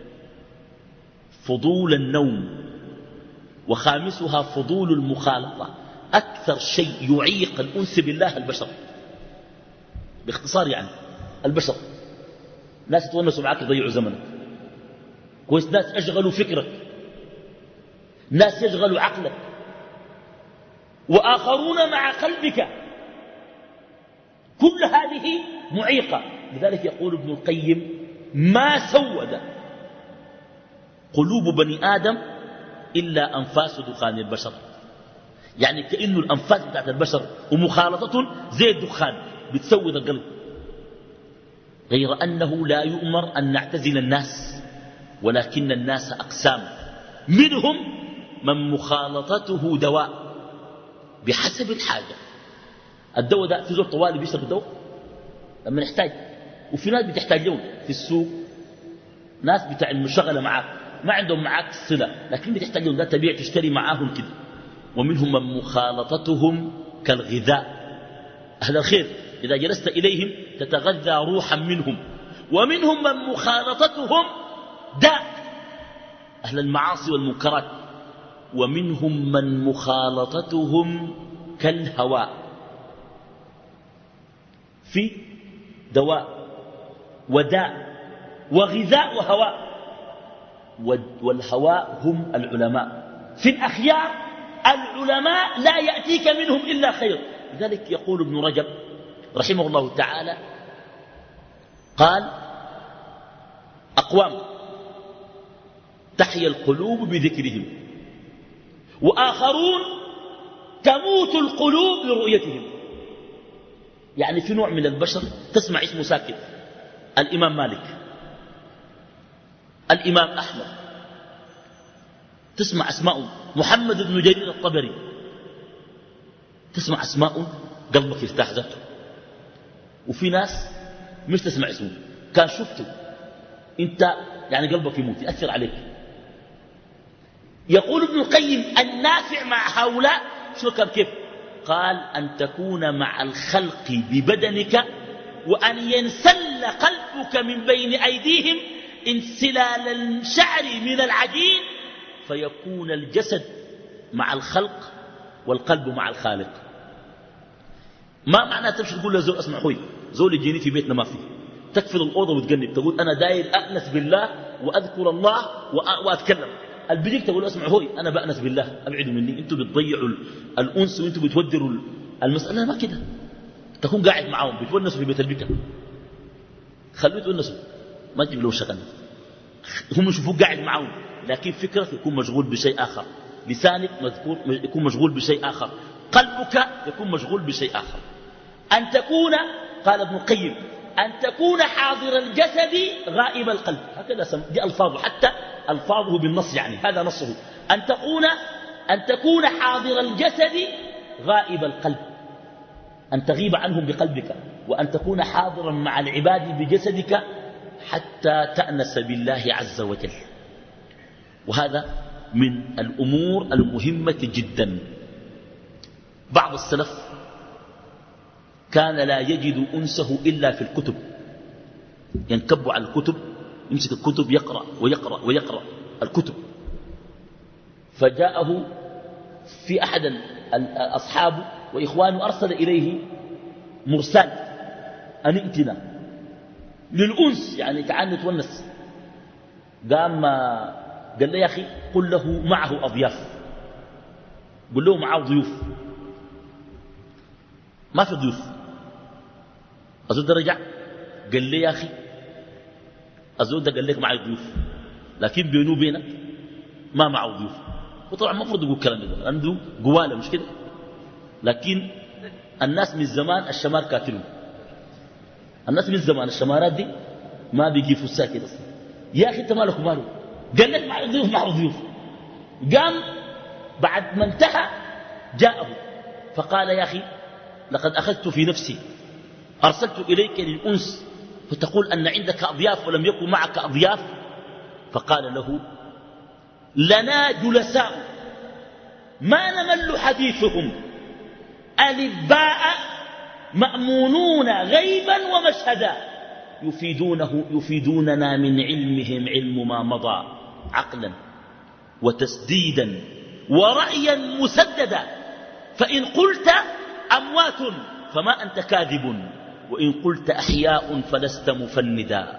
فضول النوم وخامسها فضول المخالطة أكثر شيء يعيق الأنس بالله البشر. باختصار يعني البشر ناس يتونسوا معك يضيعوا زمنك كويس، ناس أشغلوا فكرك، ناس يشغلوا عقلك، وآخرون مع قلبك. كل هذه معيقة. لذلك يقول ابن القيم ما سود قلوب بني آدم إلا أنفاس دخان البشر. يعني كأنه الأنفاس بتاعت البشر ومخالطة زي الدخان بتسود القلب. غير أنه لا يؤمر أن نعتزل الناس، ولكن الناس أقسام، منهم من مخالطته دواء بحسب الحاجة. الدواء ده في زول طوالي بيشرب الدواء لما نحتاج، وفي ناس بتحتاج لهم في السوق، ناس بتاع المشغلة معاك ما عندهم معاك صلة لكن بتحتاج لهم، ده تبيع تشتري معاهم كده. ومنهم من مخالطتهم كالغذاء، أهل الخير إذا جلست إليهم تتغذى روحا منهم. ومنهم من مخالطتهم داء، أهل المعاصي والمنكرات. ومنهم من مخالطتهم كالهواء، في دواء وداء وغذاء وهواء. والهواء هم العلماء. في الأخيار العلماء لا يأتيك منهم إلا خير. لذلك يقول ابن رجب رحمه الله تعالى قال أقوام تحيا القلوب بذكرهم، وآخرون تموت القلوب برؤيتهم. يعني في نوع من البشر تسمع اسمه ساكت، الإمام مالك، الإمام أحمد، تسمع أسماء محمد بن جرير الطبري، تسمع أسماء قلبك يرتاح ذاته. وفي ناس مش تسمع اسمه كان شفته انت يعني قلبك يموت يأثر عليك. يقول ابن القيم النافع مع هؤلاء شو كان كيف؟ قال أن تكون مع الخلق ببدنك وأن ينسل قلبك من بين أيديهم انسلال الشعر من العجين، فيكون الجسد مع الخلق والقلب مع الخالق. ما معنى تمشي تقول له زول اسمع خوي زول يجيني في بيتنا ما فيه، تكفل الأوضة وتقنب تقول أنا داير أأنس بالله وأذكر الله وأتكلم. البيجيك تقول اسمع خوي أنا بأنس بالله أبعدوا مني، أنتوا بتضيعوا الأنس وأنتوا بتودروا المسألة. ما كده تكون قاعد معاهم بتونسوا في بيت البكا، خلوه يتونسوا ما تجيب له شغل، هم يشوفوك قاعد معاهم لكن فكرك يكون مشغول بشيء آخر، لسانك مذكور يكون مشغول بشيء آخر، قلبك يكون مشغول بشيء آخر. أن تكون قال ابن القيم أن تكون حاضر الجسد غائب القلب، هكذا دي ألفاظه، حتى ألفاظه بالنص يعني هذا نصه. أن تكون أن تكون حاضر الجسد غائب القلب، أن تغيب عنهم بقلبك، وأن تكون حاضرا مع العباد بجسدك حتى تأنس بالله عز وجل. وهذا من الأمور المهمة جدا. بعض السلف كان لا يجد أنسه إلا في الكتب، ينكب على الكتب، يمسك الكتب يقرأ ويقرأ ويقرأ الكتب. فجاءه في أحد أصحابه وإخوانه أرسل إليه مرسال أن ائتنا للأنس، يعني تعال نتونس. قام قال له يا أخي قل له معه أضياف، قل له معه ضيوف. ما في ضيوف. الزول رجع قال لي يا أخي الزول ده قال لك معي ضيوف، لكن بينه وبينك ما معه ضيوف. وطبعا المفروض يقول الكلام ده، عنده قواله مش كده. لكن الناس من زمان الشمار كاتلون، الناس من زمان الشمارات دي ما بيجي فساء كده اصلا. يا اخي انت مالك وماله؟ قال لك معه ضيوف معه ضيوف. قام بعد ما انتهى جاءه فقال يا اخي لقد اخذت في نفسي، ارسلت اليك للانس فتقول ان عندك اضياف ولم يكن معك اضياف. فقال له لنا جلساء ما نمل حديثهم ألباء مأمونون غيبا ومشهدا يفيدونه يفيدوننا من علمهم علم ما مضى عقلا وتسديدا ورأيا مسددا. فإن قلت أموات فما أنت كاذب، وإن قلت أحياء فلست مفندا.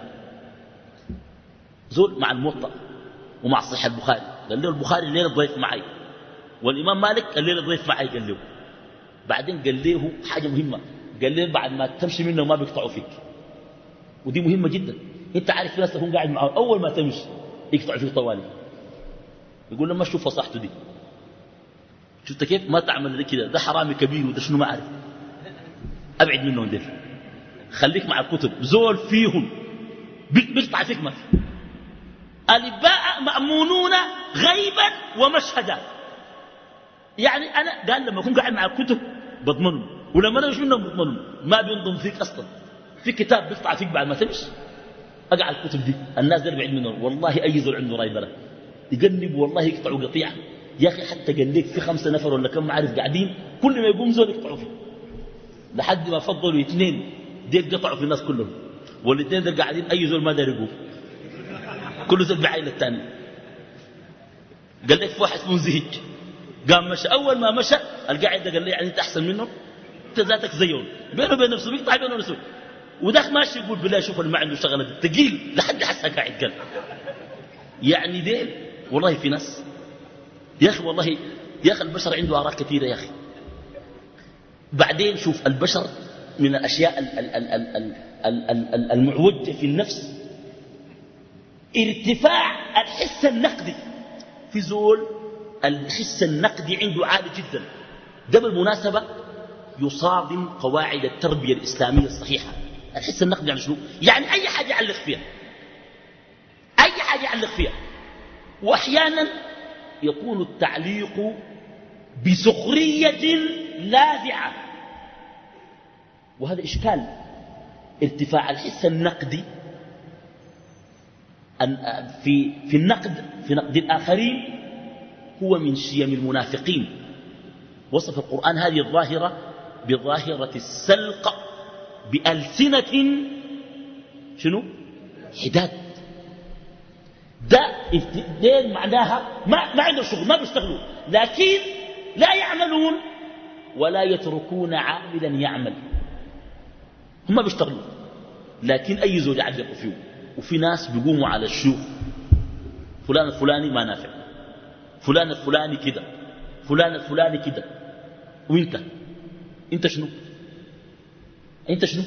زول مع الموطأ ومع صحيح البخاري، قال له البخاري الليلة ضيف معي، والإمام مالك الليلة ضيف معي. قال له بعدين قال له حاجة مهمة، قال له بعد ما تمشي منه ما بيقطعوا فيك، ودي مهمة جدا. انت عارف في ناس تكون قاعد معه أول ما تمشي يقطعوا فيك طوالي، يقول لما شوف فصاحته دي، شفت كيف ما تعمل كده، ده حرامي كبير وده شنو ما أعرف. أبعد منهم دير، خليك مع الكتب. زول فيهم بيقطع فيك ما في. ألباء مأمونون غيبا ومشهدا، يعني أنا قال لما أكون قاعد مع الكتب بضمنهم، ولما أنا مش منهم بضمنهم، ما بينضم فيك أصلا. في كتاب بيقطع فيك بعد ما تمشي أقع الكتب دي، الناس دي بعيد منهم. والله أي زول عنده راي بلا يقنب والله يقطعوا قطيعة. يا أخي حتى قال لك في خمسة نفر ولا كم عارف قاعدين، كل ما يقوم زول يقطعوا فيه، لحد ما فضلوا اثنين ديك قطعوا في الناس كلهم، والاثنين دول قاعدين أي زول ما دار يقوم، كل زول بعين الثاني. قال لك في واحد اسمه زهيج قام مشى، أول ما مشى القاعد ده قال لي يعني أنت أحسن منه، أنت ذاتك زيهم، بينه وبين نفسه بيقطع بينه ونفسه. وداك ماشي يقول بالله شوف اللي ما عنده شغلة تقيل لحد حسها قاعد قال يعني ديل. والله في ناس يا أخي، والله يا أخي البشر عنده آراء كثيرة يا أخي. بعدين شوف البشر من الأشياء المعوجة في النفس ارتفاع الحس النقدي. في زول الحس النقدي عنده عالي جدا، ده بالمناسبة يصادم قواعد التربية الإسلامية الصحيحة. الحس النقدي يعني شنو؟ يعني أي حاجة يعلق فيها، أي حاجة يعلق فيها. وأحيانا يكون التعليق بسخرية لاذعة، وهذا إشكال. ارتفاع الحس النقدي في في النقد في نقد الآخرين هو من شيم المنافقين. وصف القرآن هذه الظاهرة بظاهرة السلق بألسنة شنو؟ حداد. ده الاثنين معناها ما, ما عندهم شغل، ما بيشتغلوا، لكن لا يعملون ولا يتركون عاملا يعمل. هم بيشتغلوا لكن أي زوج يعلقوا فيه. وفي ناس بيقوموا على الشيوخ، فلان الفلاني ما نافع، فلان الفلاني كده، فلان الفلاني كده. وانت انت شنو؟ انت شنو؟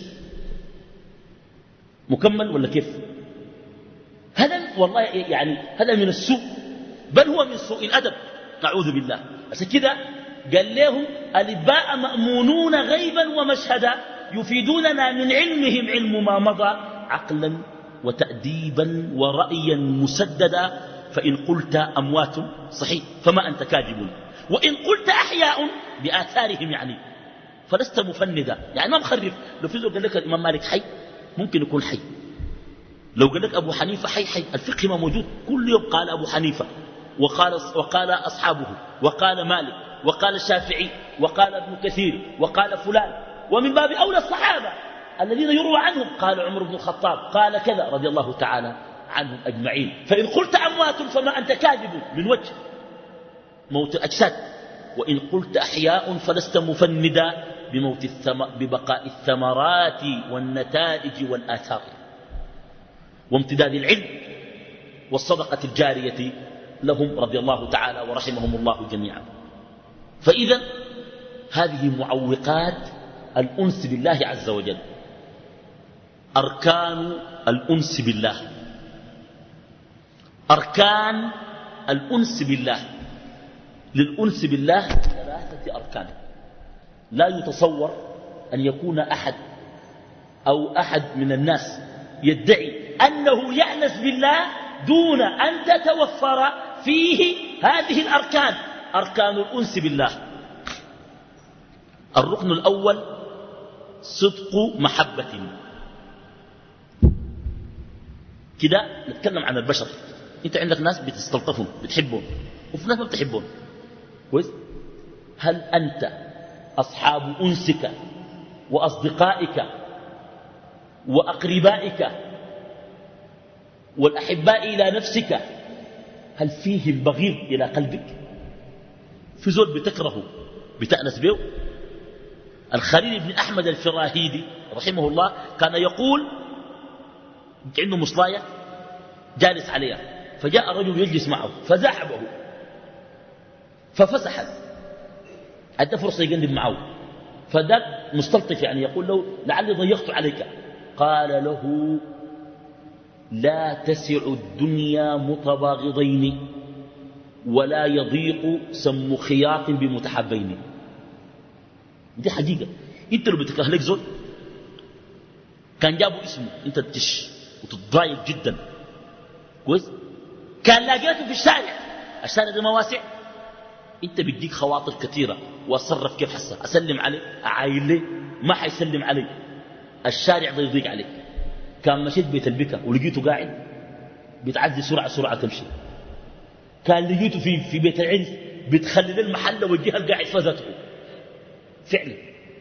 مكمل ولا كيف؟ هذا والله يعني هذا من السوء، بل هو من سوء الأدب، نعوذ بالله. عشان كده قال لهم الإباء مأمونون غيبا ومشهدا يفيدوننا من علمهم علم ما مضى عقلا وتأديبا ورأيا مسددا. فإن قلت أموات صحيح فما أنت كاذب، وإن قلت أحياء بآثارهم يعني فلست مفندا، يعني ما مخرف. لو في زول قال لك الإمام مالك حي، ممكن يكون حي، لو قال لك أبو حنيفة حي حي الفقه ما موجود، كل يوم قال أبو حنيفة وقال, وقال أصحابه وقال مالك وقال الشافعي وقال ابن كثير وقال فلان، ومن باب أولى الصحابة الذين يروى عنهم قال عمر بن الخطاب قال كذا رضي الله تعالى عنهم أجمعين. فإن قلت أموات فما أنت كاذب من وجه موت الأجساد، وإن قلت أحياء فلست مفندا بموت الثم... ببقاء الثمرات والنتائج والآثار وامتداد العلم والصدقة الجارية لهم رضي الله تعالى ورحمهم الله جميعا. فإذا هذه معوقات الأنس بالله عز وجل، أركان الأنس بالله. أركان الأنس بالله، للأنس بالله ثلاثة أركان. لا يتصور أن يكون أحد أو أحد من الناس يدعي أنه يأنس بالله دون أن تتوفر فيه هذه الأركان، أركان الأنس بالله. الركن الأول صدق محبة. كده نتكلم عن البشر. انت عندك ناس بتستلطفهم بتحبهم وفي ناس ما بتحبهم، كويس؟ هل أنت أصحاب أنسك وأصدقائك وأقربائك والأحباء إلى نفسك هل فيه البغيض إلى قلبك؟ في زول بتكرهه بتأنس به؟ الخليل بن أحمد الفراهيدي رحمه الله كان يقول عنده مصلاية جالس عليها، فجاء رجل يجلس معه فزاحبه ففسح، أدى فرصة يقلب معه، فذاك مستلطف يعني يقول له لعلي ضيقت عليك. قال له لا تسع الدنيا متباغضين ولا يضيق سم خياط بمتحبين. دي حقيقة. انت لو بتكره لك زول كان جابوا اسمه انت تش وتتضايق جدا، كويس؟ كان لاقيته في الشارع، الشارع ده ما واسع، انت بيديك خواطر كثيرة واتصرف كيف حسه، اسلم عليه اعايل ليه ما حيسلم علي، الشارع ده يضيق عليك. كان مشيت بيت البكا ولقيته قاعد بتعدي سرعة سرعة تمشي، كان لقيته في, في بيت العرس بتخلي المحل والجهة القاعد فزته. فعلا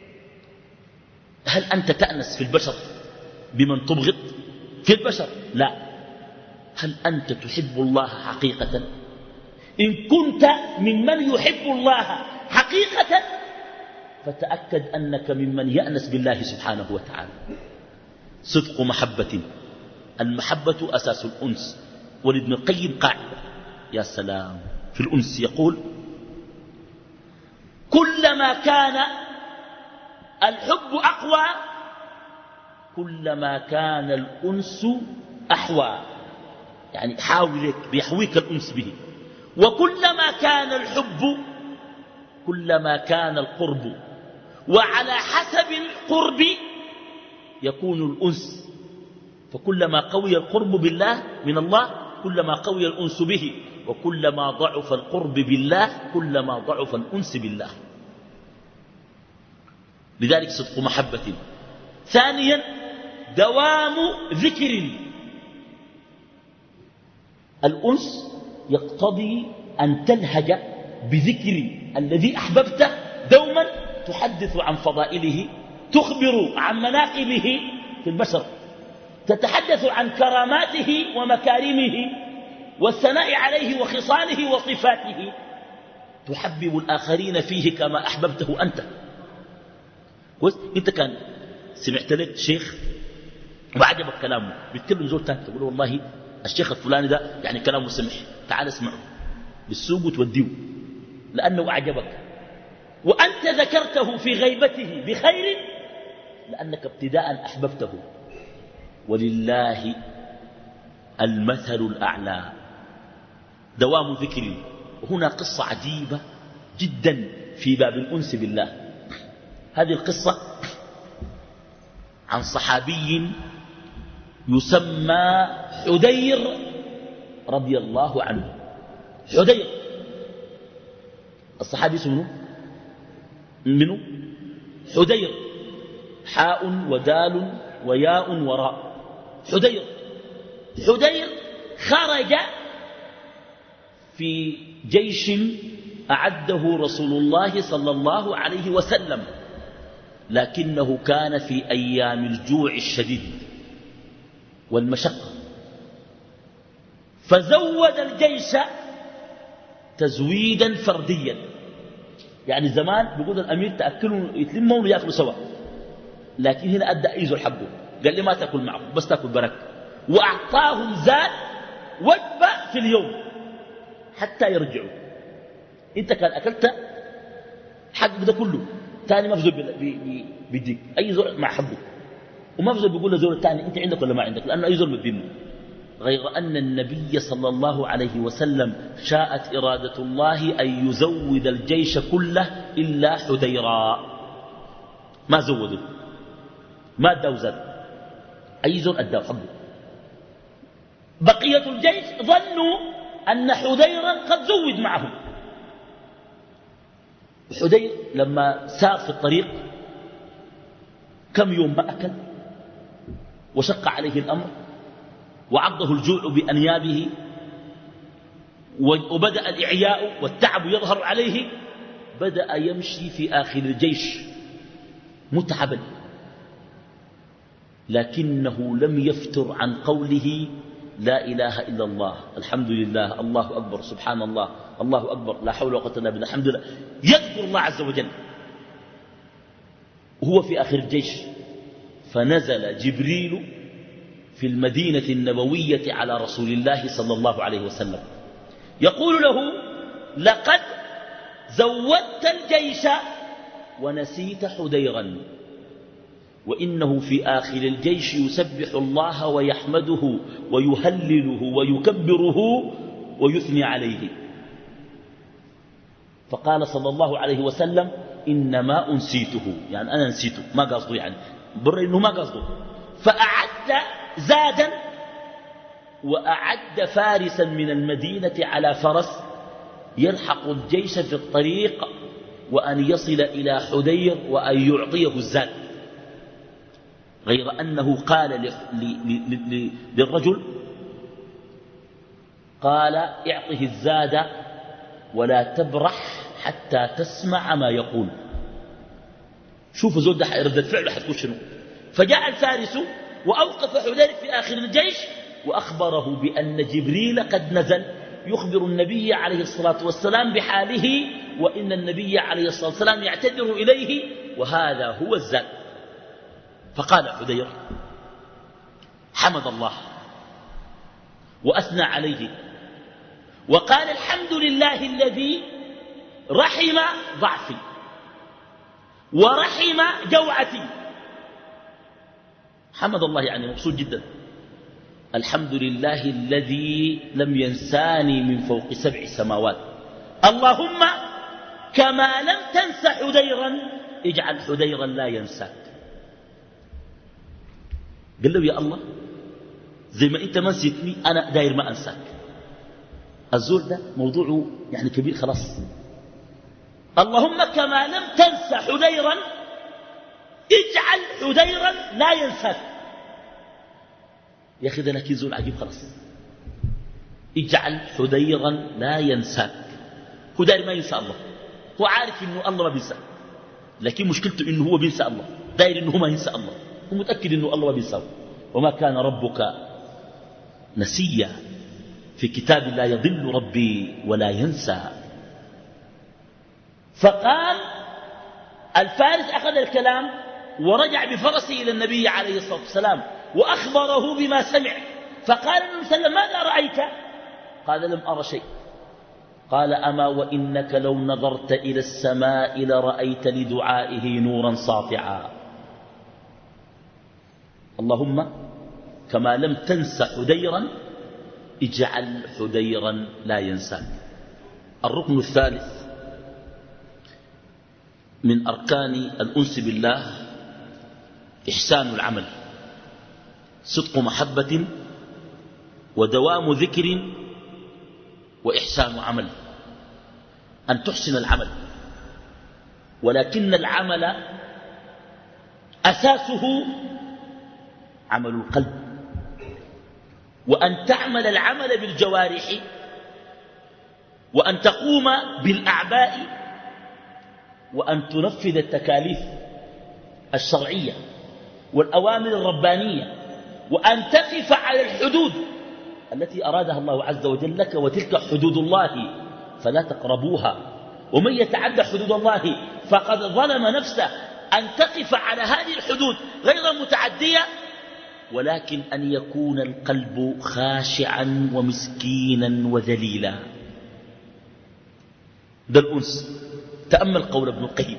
هل أنت تأنس في البشر بمن تبغض في البشر؟ لا. هل أنت تحب الله حقيقة؟ إن كنت ممن يحب الله حقيقة فتأكد أنك ممن يأنس بالله سبحانه وتعالى. صدق محبة. المحبة أساس الأنس. ولابن القيم قاعدة يا سلام في الأنس يقول كلما كان الحب أقوى كلما كان الأنس أحوى، يعني حاولك بيحويك الأنس به. وكلما كان الحب كلما كان القرب، وعلى حسب القرب يكون الأنس. فكلما قوي القرب بالله من الله كلما قوي الأنس به، وكلما ضعف القرب بالله كلما ضعف الأنس بالله. لذلك صدق محبة. ثانيا دوام ذكر. الأنس يقتضي أن تلهج بذكر الذي أحببته دوما، تحدث عن فضائله، تخبر عن مناقبه في البشر، تتحدث عن كراماته ومكارمه والثناء عليه وخصاله وصفاته، تحبب الآخرين فيه كما أحببته أنت. كويس؟ انت كان سمعت لك شيخ وعجبك كلامه بيتكلم زول تاني تقول والله الشيخ الفلاني ده يعني كلامه سمح، تعال اسمعه بالسوق وتوديه لأنه أعجبك، وأنت ذكرته في غيبته بخير لأنك ابتداء أحببته. ولله المثل الأعلى. دوام ذكر. وهنا قصة عجيبة جدا في باب الأنس بالله. هذه القصة عن صحابي يسمى حدير رضي الله عنه. حدير الصحابي اسمه منه حدير، حاء ودال وياء وراء. حدير حدير خرج في جيش أعده رسول الله صلى الله عليه وسلم، لكنه كان في أيام الجوع الشديد والمشقة، فزود الجيش تزويدا فرديا. يعني زمان بيقول الأمير تأكلوا يتلموا ويأكلوا سوا، لكن هنا أدى أيزو الحبه، قال لي ما تأكل معهم بس تأكل برك، وأعطاهم زاد وجبة في اليوم حتى يرجعوا. انت كان أكلت حق ده كله، تاني ما في زول بيديك، أي زول مع حبه، وما في زول بيقول لزول الثاني انت عندك ولا ما عندك، لأنه أي زول بدينه. غير أن النبي صلى الله عليه وسلم شاءت إرادة الله أن يزود الجيش كله إلا حديرا، ما زودوا، ما ادوا زاد، أي زول أدوا حبه. بقية الجيش ظنوا أن حديرا قد زود معهم. حدير لما سار في الطريق كم يوم ما أكل، وشق عليه الأمر، وعضه الجوع بأنيابه، وبدأ الإعياء والتعب يظهر عليه، بدأ يمشي في آخر الجيش متعبا، لكنه لم يفتر عن قوله لا إله إلا الله، الحمد لله، الله أكبر، سبحان الله، الله أكبر، لا حول ولا قوة إلا بالله، الحمد لله، يذكر الله عز وجل وهو في آخر الجيش. فنزل جبريل في المدينة النبوية على رسول الله صلى الله عليه وسلم يقول له لقد زودت الجيش ونسيت حديرا، وإنه في آخر الجيش يسبح الله ويحمده ويهلله ويكبره ويثني عليه. فقال صلى الله عليه وسلم إنما أنسيته، يعني أنا نسيته، ما قصده، يعني بر إنه ما قصده. فأعد زادا وأعد فارسا من المدينة على فرس يلحق الجيش في الطريق، وأن يصل إلى حدير وأن يعطيه الزاد. غير أنه قال للرجل، قال اعطه الزاد ولا تبرح حتى تسمع ما يقول. شوفوا زود ده ردة فعله حتكون شنو. فجاء الفارس وأوقف حدير في آخر الجيش وأخبره بأن جبريل قد نزل يخبر النبي عليه الصلاة والسلام بحاله، وإن النبي عليه الصلاة والسلام يعتذر إليه، وهذا هو الزاد. فقال حدير حمد الله وأثنى عليه وقال الحمد لله الذي رحم ضعفي ورحم جوعتي. حمد الله يعني مبسوط جدا. الحمد لله الذي لم ينساني من فوق سبع سماوات، اللهم كما لم تنس حديرا اجعل حديرا لا ينساك. قال له يا الله زي ما انت ما نسيتني انا داير ما انساك. الزول ده موضوعه يعني كبير خلاص. اللهم كما لم تنس حديرا اجعل حديرا لا ينساك. يا اخي ده لكن زول عجيب خلاص. اجعل حديرا لا ينساك. هو داير ما ينسى الله، هو عارف انه الله ما بينسى، لكن مشكلته انه هو بينسى الله، داير انه ما ينسى الله، هو متأكد انه الله ما بينسى. وما كان ربك نسيا، في كتاب لا يضل ربي ولا ينسى. فقال الفارس أخذ الكلام ورجع بفرسه إلى النبي عليه الصلاة والسلام وأخبره بما سمع. فقال النبي صلى الله عليه وسلم ماذا رأيت؟ قال لم أرى شيء. قال أما وإنك لو نظرت إلى السماء لرأيت لدعائه نورا ساطعا. اللهم كما لم تنس حديرا اجعل حديرا لا ينساك. الركن الثالث من أركان الأنس بالله إحسان العمل، صدق محبة ودوام ذكر وإحسان عمل. أن تحسن العمل، ولكن العمل أساسه عمل القلب. وأن تعمل العمل بالجوارح، وأن تقوم بالأعباء، وأن تنفذ التكاليف الشرعية والأوامر الربانية، وأن تقف على الحدود التي أرادها الله عز وجل لك، وتلك حدود الله فلا تقربوها، ومن يتعدى حدود الله فقد ظلم نفسه. أن تقف على هذه الحدود غير متعدية، ولكن أن يكون القلب خاشعا ومسكينا وذليلا. ده الأنس. تأمل قول ابن القيم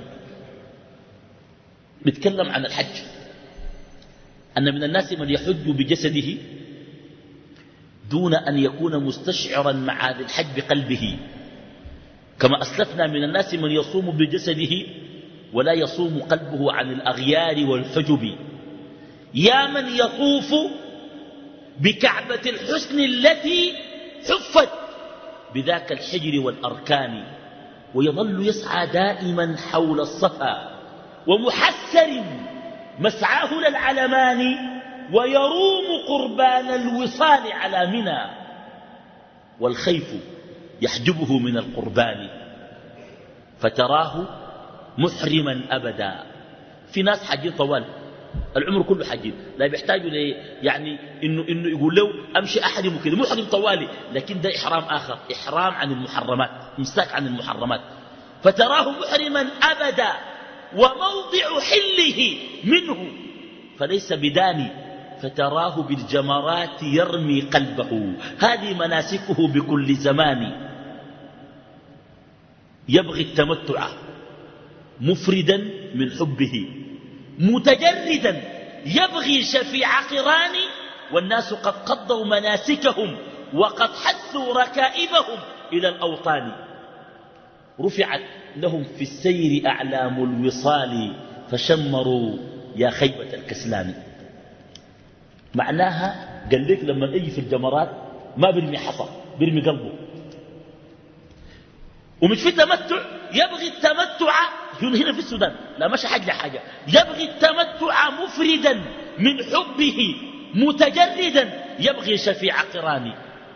بيتكلم عن الحج، أن من الناس من يحج بجسده دون أن يكون مستشعرا مع هذا الحج بقلبه، كما أسلفنا من الناس من يصوم بجسده ولا يصوم قلبه عن الأغيار والحجب. يا من يطوف بكعبة الحسن التي حفت بذاك الحجر والأركان، ويظل يسعى دائما حول الصفا، ومحسر مسعاه للعلمان، ويروم قربان الوصال على منى، والخيف يحجبه من القربان، فتراه محرما أبدا. في ناس حاجين طوال العمر كله حاجين، لا بيحتاجوا لي يعني إنه, إنه يقول له أمشي أحرم كده، محرم طوالي، لكن ده إحرام آخر، إحرام عن المحرمات، إمساك عن المحرمات. فتراه محرما أبدا، وموضع حله منه فليس بداني، فتراه بالجمرات يرمي قلبه. هذه مناسكه بكل زمان. يبغي التمتع مفردا من حبه، متجردا يبغي شفيع قران، والناس قد قضوا مناسكهم وقد حثوا ركائبهم إلى الأوطان. رفعت لهم في السير أعلام الوصال، فشمروا يا خيبة الكسلان. معناها قال لك لما يجي في الجمرات ما برمي حصى، برمي قلبه. ومش في تمتع، يبغي التمتع هنا في السودان، لا مش حاجة حاجة، يبغي التمتع مفردا من حبه، متجردا يبغي شفيع قراني.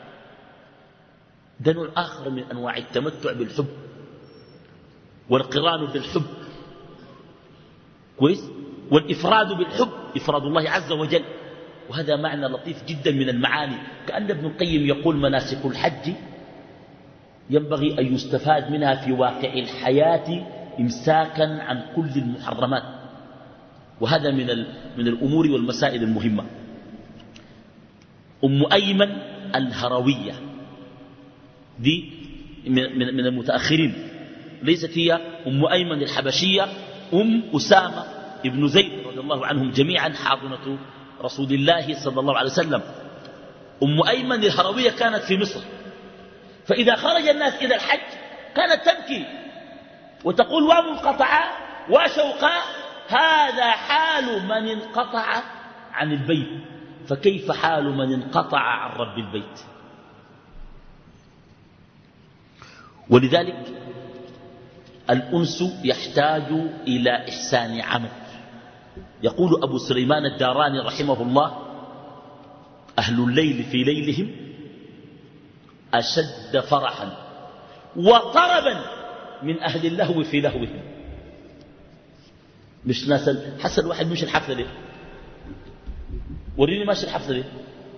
ده نوع آخر من أنواع التمتع بالحب، والقران بالحب كويس، والإفراد بالحب، إفراد الله عز وجل. وهذا معنى لطيف جدا من المعاني. كأن ابن القيم يقول مناسك الحج ينبغي أن يستفاد منها في واقع الحياة إمساكا عن كل المحرمات، وهذا من, من الأمور والمسائل المهمة. أم أيمن الهروية دي من, من المتأخرين، ليست هي أم أيمن الحبشية، أم أسامة ابن زيد رضي الله عنهم جميعا، حاضنة رسول الله صلى الله عليه وسلم. أم أيمن الهروية كانت في مصر، فإذا خرج الناس إلى الحج كانت تبكي وتقول ومنقطعا وشوقا، هذا حال من انقطع عن البيت، فكيف حال من انقطع عن رب البيت؟ ولذلك الأنس يحتاج إلى إحسان عمل. يقول أبو سليمان الداراني رحمه الله: أهل الليل في ليلهم أشد فرحا وطربا من أهل اللهو في لهوهم. مش ناس حسن الواحد مش الحفلة ليه، وريني ماشي الحفلة ليه،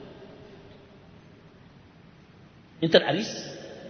انت العريس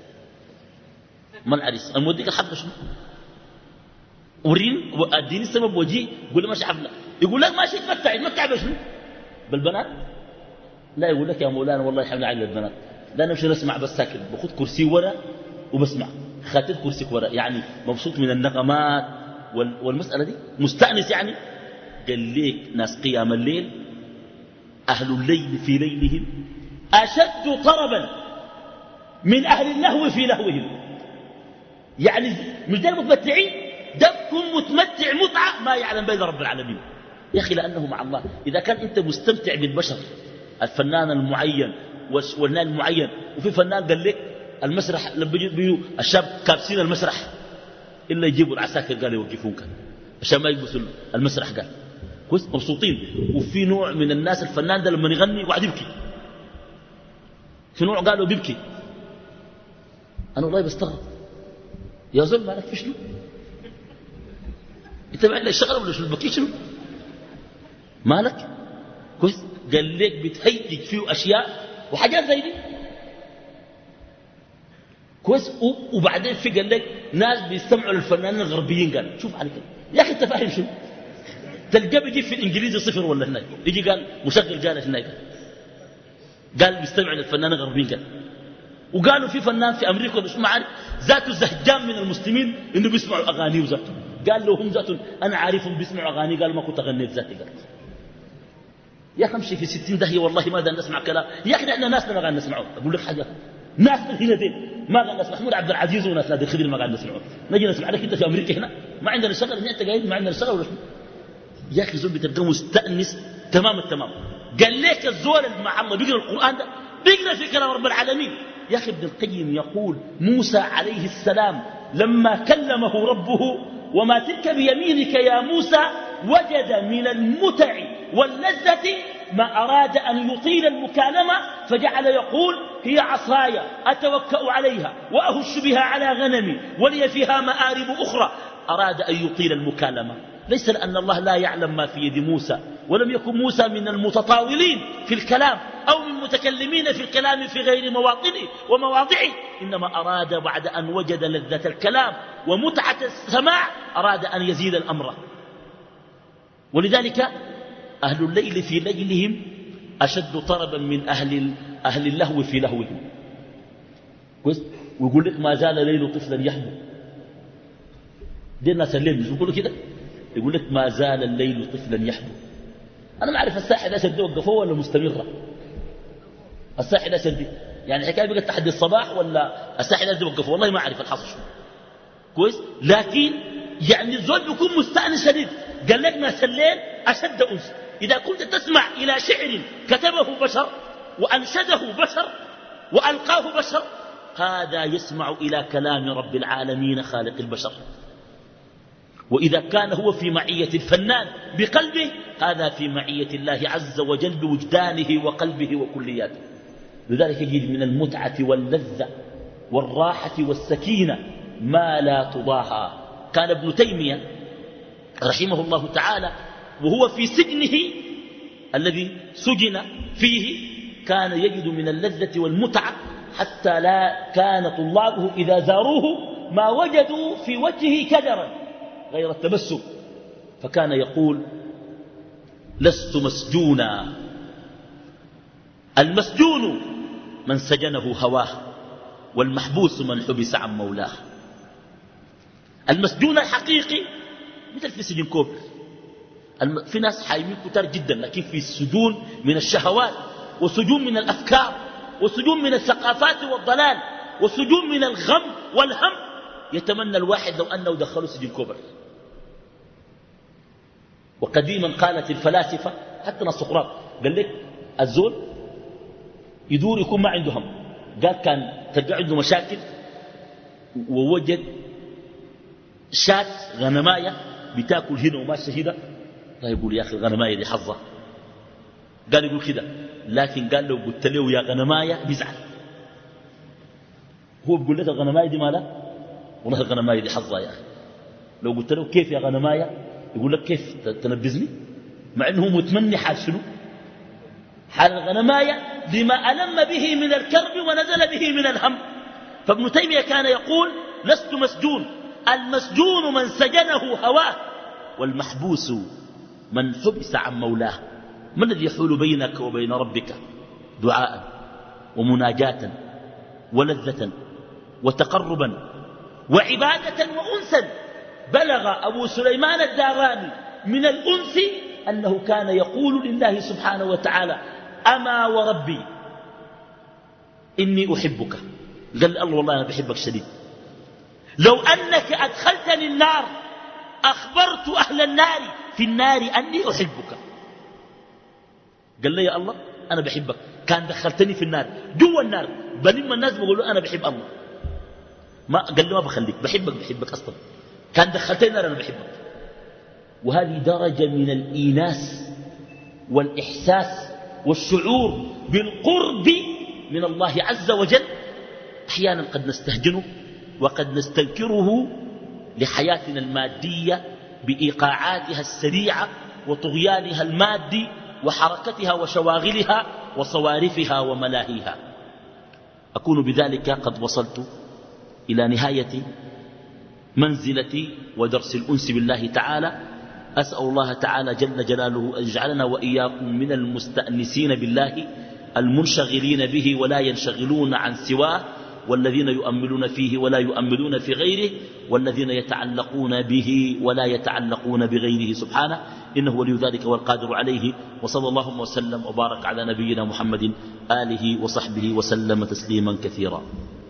ما العريس، انا موديك الحفلة شنو، وريني اديني السبب وجيه، يقول لي ماشي حفلة، يقول لك ماشي تمتع، تمتع بشنو؟ بالبنات؟ لا، يقول لك يا مولانا والله يحمل علي البنات، لا نمشي نسمع بس ساكن، باخذ كرسي ورا وبسمع، خاتت كرسيك ورا، يعني مبسوط من النغمات والمسألة دي مستأنس يعني. قال ليك ناس قيام الليل أهل الليل في ليلهم أشد طربا من أهل اللهو في لهوهم. يعني مش ده المتمتعين، ده كن متمتع متعة ما يعلم بين رب العالمين يا أخي، لأنه مع الله. إذا كان أنت مستمتع بالبشر، الفنان المعين والنال المعين، وفي فنان قال لك المسرح لما بيجوا الشاب كابسين المسرح إلا يجيبوا العساكر قال يوقفونك عشان ما يلبسوا المسرح، قال كويس مبسوطين. وفي نوع من الناس الفنان ده لما يغني وقاعد يبكي، في نوع قالوا بيبكي. أنا والله بستغرب يا زول مالك في شنو؟ أنت ما عندك شغل ولا شنو بكي شنو؟ مالك؟ كويس؟ قال لك بتهيج فيه أشياء وحاجات زي دي كويس. وبعدين في قال لك ناس بيستمعوا للفنانين الغربيين. قال شوف عليك يا أخي أنت فاهم شنو؟ تلقى بيجي في الإنجليزي صفر ولا هناك يجي قال مشغل جالس هناك قال بيستمع للفنانين الغربيين. قال وقالوا في فنان في أمريكا مش معارف ذاته زهجان من المسلمين إنه بيسمعوا أغاني وذاته. قال له هم ذاتهم أنا عارفهم بيسمعوا أغاني. قال ما كنت أغنيت ذاتي. قال يا أخي امشي في ستين دهية والله ما دا نسمع كلام. يا أخي احنا ناس ما قاعد نسمعه. أقول لك حاجة ناس من هنا دين ما قاعد نسمع. محمود عبد العزيز وناس نادي الخدير ما قاعد نسمعه. نجي نسمع لك أنت في أمريكا هنا ما عندنا شغل. أنت قاعد ما عندنا شغل ولا شنو؟ يا أخي زول بتبقى مستأنس تمام التمام. قال لك الزول مع الله بيقرأ القرآن ده بيقرأ في كلام رب العالمين. يا أخي ابن القيم يقول موسى عليه السلام لما كلمه ربه وما تلك بيمينك يا موسى وجد من المتع واللذة ما أراد أن يطيل المكالمة فجعل يقول هي عصاي أتوكأ عليها وأهش بها على غنمي ولي فيها مآرب أخرى. أراد أن يطيل المكالمة ليس لأن الله لا يعلم ما في يد موسى ولم يكن موسى من المتطاولين في الكلام أو من المتكلمين في الكلام في غير مواطنه ومواضعه. إنما أراد بعد أن وجد لذة الكلام ومتعة السماع أراد أن يزيد الأمر. ولذلك أهل الليل في ليلهم أشد طربا من أهل, أهل اللهو في لهوهم. ويقول لك ما زال ليل طفلا يحبو. دي الناس الليل يقولوا كده يقول لك ما زال الليل طفلا يحبو. أنا ما أعرف الساحة الأسد دي وقفوه ولا مستمرة. الساحة الأسد دي يعني حكاية بقت تحدي الصباح ولا الساحة الأسد دي وقفوه والله ما أعرف الحصل شو كويس. لكن يعني الزول بيكون مستأنس شديد. قال لك ناس الليل أشد أنس. إذا كنت تسمع إلى شعر كتبه بشر وأنشده بشر وألقاه بشر هذا يسمع إلى كلام رب العالمين خالق البشر. وإذا كان هو في معية الفنان بقلبه هذا في معية الله عز وجل بوجدانه وقلبه وكلياته. لذلك يجد من المتعة واللذة والراحة والسكينة ما لا تضاهى. كان ابن تيمية رحمه الله تعالى وهو في سجنه الذي سجن فيه كان يجد من اللذة والمتعة حتى لا كان طلابه إذا زاروه ما وجدوا في وجهه كدرا غير التبسم. فكان يقول لست مسجونا. المسجون من سجنه هواه والمحبوس من حبس عن مولاه. المسجون الحقيقي مثل في سجن كوبر. في ناس حايمين كتار جدا لكن في سجون من الشهوات وسجون من الأفكار وسجون من الثقافات والضلال وسجون من الغم والهم. يتمنى الواحد لو أنه دخلوا سجن كوبر. وقديما قالت الفلاسفة حتى سقراط قال لك الزول يدور يكون ما عنده هم. قال كان تلقى عنده مشاكل ووجد شات غنماية بتاكل هنا وماشيه هنا لا يقول يا أخي الغنماية دي حظة. قال يقول كده لكن قال لو قلت له يا غنماية بيزعل. هو بيقول لك الغنماية دي مالها والله الغنماية دي حظة يا أخي. لو قلت له كيف يا غنماية يقول لك كيف تنبذني مع أنه متمني حال شنو حال الغنماية بما ألم به من الكرب ونزل به من الهم. فابن تيمية كان يقول لست مسجون. المسجون من سجنه هواه والمحبوس من حبس عن مولاه. ما الذي يحول بينك وبين ربك؟ دعاء ومناجاة ولذة وتقربا وعبادة وأنسا. بلغ أبو سليمان الداراني من الأنس أنه كان يقول لله سبحانه وتعالى أما وربي إني أحبك. قال الله والله أنا بحبك شديد. لو أنك أدخلتني النار أخبرت أهل النار في النار أني أحبك. قال لي يا الله أنا بحبك. كان دخلتني في النار جوا النار بلما الناس بيقولوا أنا بحب الله ما قال له ما بخليك بحبك بحبك أصلا. كان دخلتني النار أنا بحبك. وهذه درجة من الإيناس والإحساس والشعور بالقرب من الله عز وجل أحيانا قد نستهجنه وقد نستنكره لحياتنا المادية بإيقاعاتها السريعة وطغيانها المادي وحركتها وشواغلها وصوارفها وملاهيها. أكون بذلك قد وصلت إلى نهاية منزلتي ودرس الأنس بالله تعالى. أسأل الله تعالى جل جلاله أن يجعلنا وإياكم من المستأنسين بالله المنشغلين به ولا ينشغلون عن سواه، والذين يؤملون فيه ولا يؤملون في غيره، والذين يتعلقون به ولا يتعلقون بغيره سبحانه، إنه ولي ذلك والقادر عليه. وصلى الله وسلم وبارك على نبينا محمد آله وصحبه وسلم تسليما كثيرا.